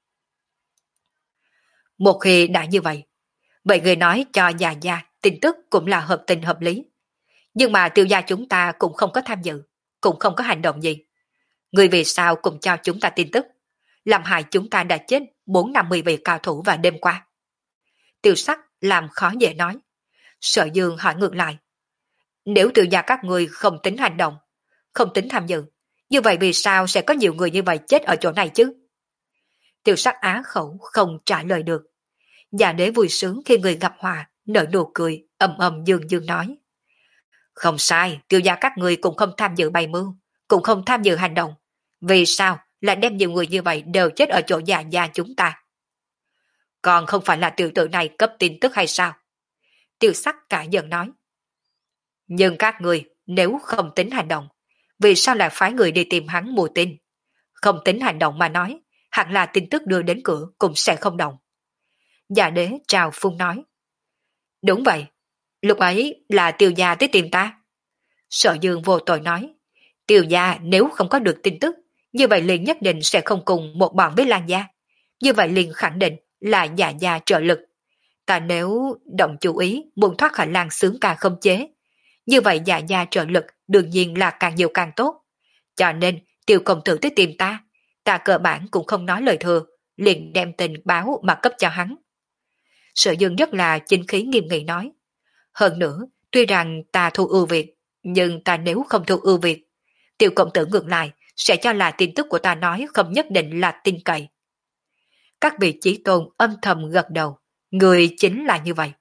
Một khi đã như vậy, vậy người nói cho già gia tin tức cũng là hợp tình hợp lý. Nhưng mà tiêu gia chúng ta cũng không có tham dự, cũng không có hành động gì. Người vì sao cũng cho chúng ta tin tức, làm hại chúng ta đã chết bốn năm mươi vị cao thủ vào đêm qua. Tiêu sắc làm khó dễ nói. Sở Dương hỏi ngược lại. Nếu tiêu gia các người không tính hành động, không tính tham dự, như vậy vì sao sẽ có nhiều người như vậy chết ở chỗ này chứ? Tiêu sắc á khẩu không trả lời được. Dạ Đế vui sướng khi người gặp hòa, nở nụ cười, ầm ầm dương dương nói. Không sai, tiêu gia các người cũng không tham dự bày mưu, cũng không tham dự hành động. Vì sao lại đem nhiều người như vậy đều chết ở chỗ già gia chúng ta? Còn không phải là tiểu tử này cấp tin tức hay sao? Tiêu sắc cả giận nói. Nhưng các người nếu không tính hành động, vì sao lại phái người đi tìm hắn mùa tin? Không tính hành động mà nói, hẳn là tin tức đưa đến cửa cũng sẽ không động. Dạ Đế trào phung nói. Đúng vậy, lúc ấy là Tiêu gia tới tìm ta. Sở Dương vô tội nói. Tiêu gia nếu không có được tin tức, như vậy liền nhất định sẽ không cùng một bọn với Lan gia. Như vậy liền khẳng định là Dạ gia trợ lực. Ta nếu động chú ý muốn thoát khỏi Lan Sướng ca không chế, như vậy Dạ gia trợ lực đương nhiên là càng nhiều càng tốt. Cho nên Tiêu công tử tới tìm ta, ta cơ bản cũng không nói lời thừa, liền đem tình báo mà cấp cho hắn. Sở Dương rất là chính khí nghiêm nghị nói. Hơn nữa, tuy rằng ta thu ưu việt, nhưng ta nếu không thu ưu việt, Tiêu công tử ngược lại sẽ cho là tin tức của ta nói không nhất định là tin cậy. Các vị chí tôn âm thầm gật đầu, người chính là như vậy.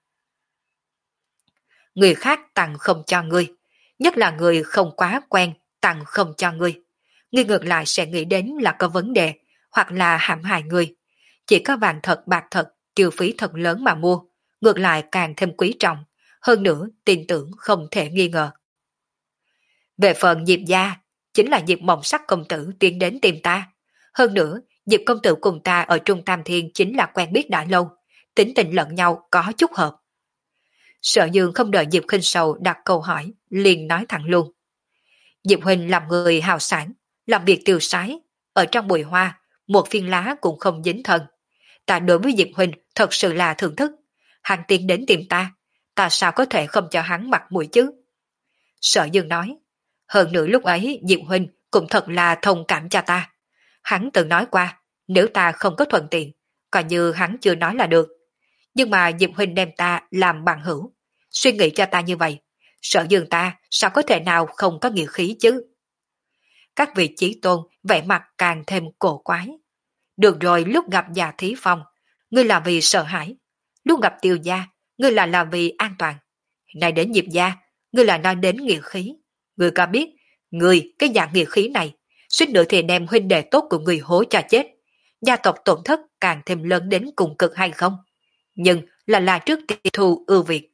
Người khác tặng không cho ngươi, nhất là người không quá quen tặng không cho ngươi. Ngươi ngược lại sẽ nghĩ đến là có vấn đề, hoặc là hãm hại ngươi. Chỉ có vàng thật bạc thật, tiêu phí thật lớn mà mua, ngược lại càng thêm quý trọng, hơn nữa tin tưởng không thể nghi ngờ. Về phần Diệp gia, chính là Diệp Mộng Sắc công tử tiến đến tìm ta. Hơn nữa, Diệp công tử cùng ta ở Trung Tam Thiên chính là quen biết đã lâu, tính tình lẫn nhau có chút hợp. Sở Dương không đợi Diệp Khinh Sầu đặt câu hỏi, liền nói thẳng luôn. Diệp Huynh làm người hào sản, làm việc tiêu sái, ở trong bụi hoa, một phiên lá cũng không dính thân. Ta đối với Diệp Huynh thật sự là thưởng thức. Hắn tiến đến tìm ta, ta sao có thể không cho hắn mặt mũi chứ? Sở Dương nói, hơn nữa lúc ấy Diệp Huynh cũng thật là thông cảm cho ta. Hắn từng nói qua, nếu ta không có thuận tiện, coi như hắn chưa nói là được. Nhưng mà Diệp Huynh đem ta làm bằng hữu, suy nghĩ cho ta như vậy, Sở Dương ta sao có thể nào không có nghĩa khí chứ? Các vị chí tôn vẻ mặt càng thêm cổ quái. Được rồi, lúc gặp Dạ Thí Phong, ngươi là vì sợ hãi. Lúc gặp Tiêu gia, ngươi là làm vì an toàn. Này đến Diệp gia, ngươi là nói đến nghĩa khí. Ngươi có biết, ngươi cái dạng nghĩa khí này, suýt nữa thì đem huynh đệ tốt của ngươi hố cho chết. Gia tộc tổn thất càng thêm lớn đến cùng cực hay không? Nhưng là là trước tiên thu ưu việt.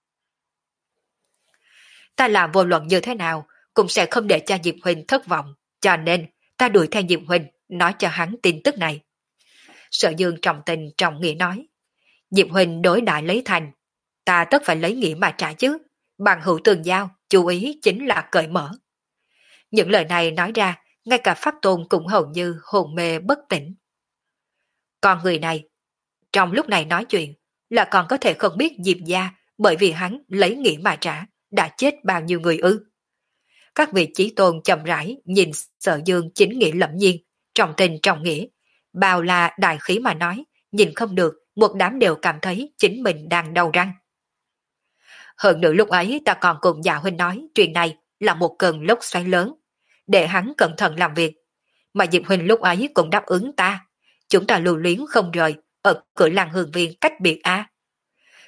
Ta làm vô luận như thế nào, cũng sẽ không để cho Diệp Huynh thất vọng. Cho nên, ta đuổi theo Diệp Huynh, nói cho hắn tin tức này. Sở Dương trọng tình trọng nghĩa nói. Diệp Huynh đối đại lấy thành, ta tất phải lấy nghĩa mà trả chứ. Bằng hữu tường giao, chú ý chính là cởi mở. Những lời này nói ra, ngay cả Pháp Tôn cũng hầu như hồn mê bất tỉnh. Còn người này, trong lúc này nói chuyện, là còn có thể không biết Diệp gia bởi vì hắn lấy nghĩa mà trả, đã chết bao nhiêu người ư. Các vị chí tôn chậm rãi nhìn Sở Dương chính nghĩa lẫm nhiên, trọng tình trọng nghĩa, bao là đại khí mà nói, nhìn không được, một đám đều cảm thấy chính mình đang đau răng. Hơn nữa lúc ấy ta còn cùng Dạ Huynh nói chuyện này là một cơn lốc xoáy lớn, để hắn cẩn thận làm việc. Mà Diệp Huynh lúc ấy cũng đáp ứng ta, chúng ta lưu luyến không rời, ở cửa làng Hương Viên cách biệt A,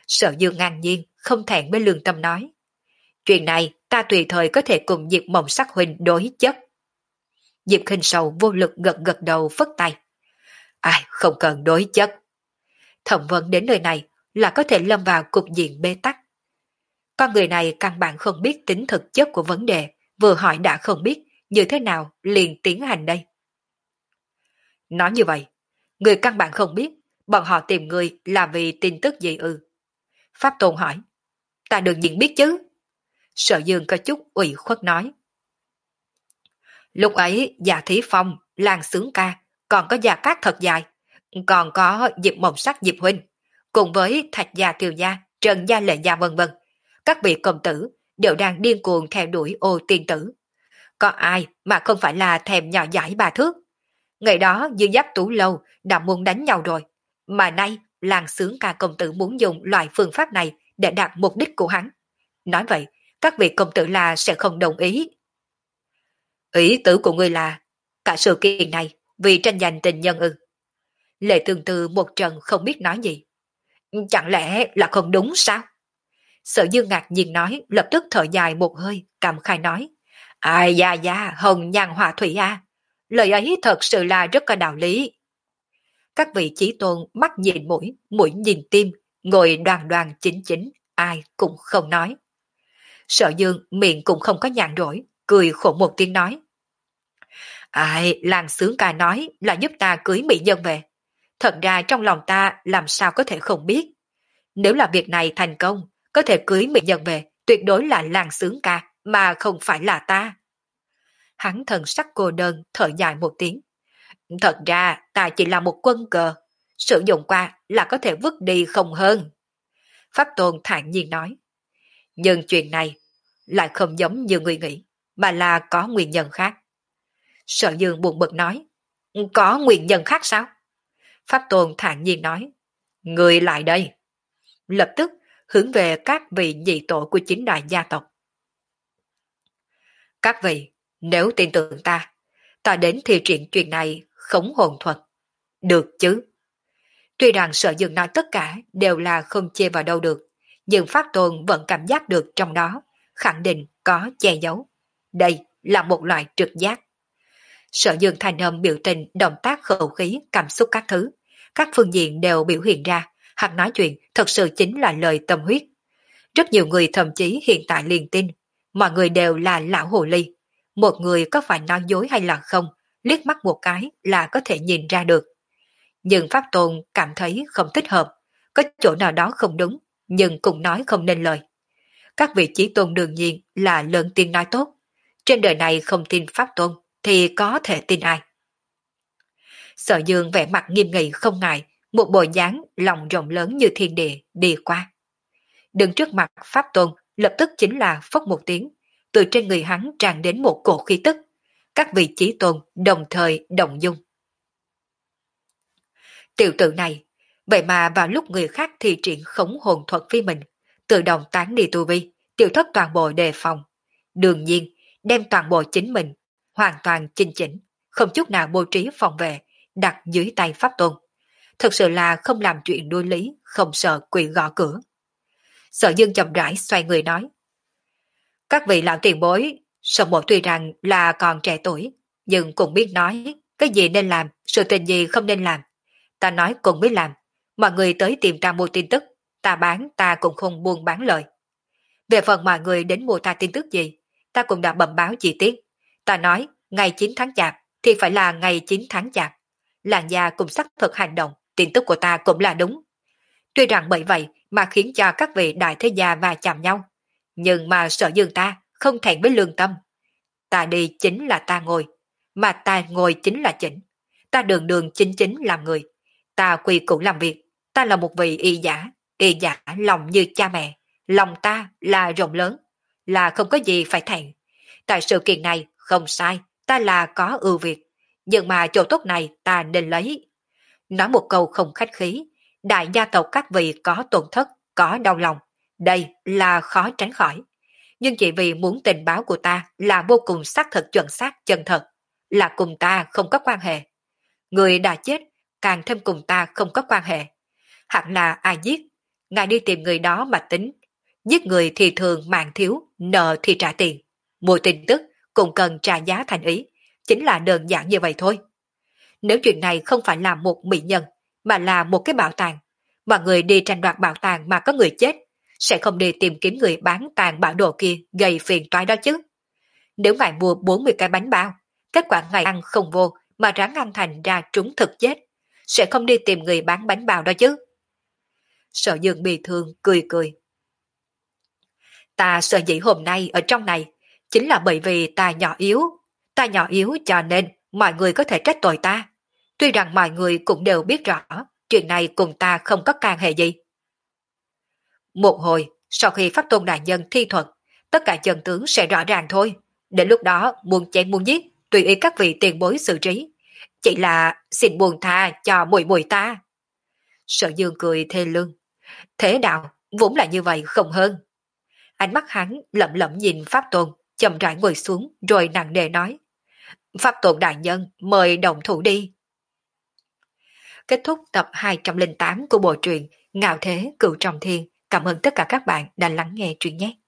Sở Dương ngang nhiên, không thẹn với lương tâm nói. Chuyện này ta tùy thời có thể cùng Diệp Mộng Sắc huynh đối chất. Diệp Khinh Sầu vô lực gật gật đầu phất tay. Ai không cần đối chất. Thẩm vấn đến nơi này là có thể lâm vào cục diện bế tắc. Con người này căn bản không biết tính thực chất của vấn đề, vừa hỏi đã không biết như thế nào liền tiến hành đây. Nói như vậy, người căn bản không biết bọn họ tìm người là vì tin tức gì ư? Pháp Tôn hỏi. Ta đương nhiên biết chứ. Sở Dương có chút ủy khuất nói. Lúc ấy Dạ Thí Phong, Lan Sướng Ca, còn có Gia Cát Thật Dài, còn có Diệp Mộng Sắc Diệp Huynh, cùng với Thạch Gia Tiều Gia, Trần Gia Lệ Gia vân vân. Các vị công tử đều đang điên cuồng theo đuổi Ô Tiên Tử. Có ai mà không phải là thèm nhỏ giải bà thước? Ngày đó Dương Giáp Tú Lâu đã muốn đánh nhau rồi, mà nay Lan Sướng Ca công tử muốn dùng loại phương pháp này để đạt mục đích của hắn. Nói vậy, các vị công tử là sẽ không đồng ý. Ý tử của ngươi là cả sự kiện này vì tranh giành tình nhân ư? Lệ Tương Tư một trận không biết nói gì. Chẳng lẽ là không đúng sao? Sở Dương ngạc nhiên nói, lập tức thở dài một hơi, cảm khai nói. Ai da da, hồng nhan họa thủy a. Lời ấy thật sự là rất có đạo lý. Các vị chí tôn mắt nhìn mũi, mũi nhìn tim, ngồi đoàn đoàn chính chính, ai cũng không nói. Sở Dương miệng cũng không có nhàn rỗi, cười khổ một tiếng nói. Ai, Lan Sướng Ca nói là giúp ta cưới mỹ nhân về. Thật ra trong lòng ta làm sao có thể không biết. Nếu là việc này thành công, có thể cưới mỹ nhân về, tuyệt đối là Lan Sướng Ca, mà không phải là ta. Hắn thần sắc cô đơn, thở dài một tiếng. Thật ra ta chỉ là một quân cờ, sử dụng qua là có thể vứt đi không hơn. Pháp Tôn thản nhiên nói. Nhưng chuyện này lại không giống như người nghĩ, mà là có nguyên nhân khác. Sở Dương buồn bực nói. Có nguyên nhân khác sao? Pháp Tôn thản nhiên nói. Người lại đây. Lập tức hướng về các vị nhị tổ của chính đại gia tộc. Các vị, nếu tin tưởng ta, ta đến thi triển chuyện này khống hồn thuật. Được chứ? Tuy rằng Sở Dương nói tất cả đều là không chê vào đâu được, nhưng Pháp Tôn vẫn cảm giác được trong đó, khẳng định có che giấu. Đây là một loại trực giác. Sở Dương thành âm biểu tình, động tác khẩu khí, cảm xúc các thứ. Các phương diện đều biểu hiện ra, hắn nói chuyện thật sự chính là lời tâm huyết. Rất nhiều người thậm chí hiện tại liền tin, mọi người đều là lão hồ ly. Một người có phải nói dối hay là không, liếc mắt một cái là có thể nhìn ra được. Nhưng Pháp Tôn cảm thấy không thích hợp, có chỗ nào đó không đúng, nhưng cũng nói không nên lời. Các vị chí tôn đương nhiên là lớn tiếng nói tốt. Trên đời này không tin Pháp Tôn, thì có thể tin ai? Sở Dương vẻ mặt nghiêm nghị không ngại, một bộ dáng lòng rộng lớn như thiên địa đi qua. Đứng trước mặt Pháp Tôn lập tức chính là phốc một tiếng, từ trên người hắn tràn đến một cổ khí tức. Các vị chí tôn đồng thời động dung. Tiểu tử này, vậy mà vào lúc người khác thi triển khống hồn thuật với mình, tự động tán đi tu vi, tiêu thất toàn bộ đề phòng. Đương nhiên, đem toàn bộ chính mình, hoàn toàn chinh chỉnh, không chút nào bố trí phòng vệ, đặt dưới tay Pháp Tôn. Thật sự là không làm chuyện đối lý, không sợ quỷ gõ cửa. Sở Dương chậm rãi xoay người nói. Các vị lão tiền bối, Sở Mộ tuy rằng là còn trẻ tuổi, nhưng cũng biết nói cái gì nên làm, sự tình gì không nên làm. Ta nói cùng mới làm, mọi người tới tìm ta mua tin tức, ta bán ta cũng không buôn bán lời. Về phần mọi người đến mua ta tin tức gì, ta cũng đã bẩm báo chi tiết. Ta nói ngày chín tháng chạp thì phải là ngày chín tháng chạp. Làn da cùng xác thực hành động, tin tức của ta cũng là đúng. Tuy rằng bởi vậy mà khiến cho các vị đại thế gia va chạm nhau, nhưng mà Sở Dương ta không thẹn với lương tâm. Ta đi chính là ta ngồi, mà ta ngồi chính là chỉnh. Ta đường đường chính chính làm người. Ta quy củ làm việc, ta là một vị y giả, y giả lòng như cha mẹ, lòng ta là rộng lớn, là không có gì phải thẹn. Tại sự kiện này không sai, ta là có ưu việt, nhưng mà chỗ tốt này ta nên lấy. Nói một câu không khách khí, đại gia tộc các vị có tổn thất, có đau lòng, đây là khó tránh khỏi. Nhưng chỉ vì muốn tình báo của ta là vô cùng xác thực chuẩn xác chân thật, là cùng ta không có quan hệ. Người đã chết, càng thêm cùng ta không có quan hệ. Hẳn là ai giết, ngài đi tìm người đó mà tính. Giết người thì thường mạng thiếu, nợ thì trả tiền. Mua tin tức cũng cần trả giá thành ý, chính là đơn giản như vậy thôi. Nếu chuyện này không phải là một mỹ nhân, mà là một cái bảo tàng, mà người đi tranh đoạt bảo tàng mà có người chết, sẽ không đi tìm kiếm người bán tàn bảo đồ kia gây phiền toái đó chứ. Nếu ngài mua bốn mươi cái bánh bao, kết quả ngài ăn không vô mà ráng ăn thành ra trúng thực chết, sẽ không đi tìm người bán bánh bao đó chứ. Sở Dương bị thương cười cười. Ta sợ dĩ hôm nay ở trong này, chính là bởi vì ta nhỏ yếu. Ta nhỏ yếu cho nên mọi người có thể trách tội ta. Tuy rằng mọi người cũng đều biết rõ, chuyện này cùng ta không có can hệ gì. Một hồi, sau khi Pháp Tôn Đại Nhân thi thuật, tất cả chân tướng sẽ rõ ràng thôi. Đến lúc đó, muốn chém muốn giết, tùy ý các vị tiền bối xử trí. Chỉ là xin buồn tha cho mùi mùi ta. Sở Dương cười thê lương. Thế đạo, vốn là như vậy không hơn. Ánh mắt hắn lẩm lẩm nhìn Pháp Tôn, chậm rãi ngồi xuống rồi nặng nề nói. Pháp Tôn Đại Nhân, mời động thủ đi. Kết thúc tập hai trăm lẻ tám của bộ truyện Ngạo Thế Cửu Trọng Thiên. Cảm ơn tất cả các bạn đã lắng nghe truyện nhé.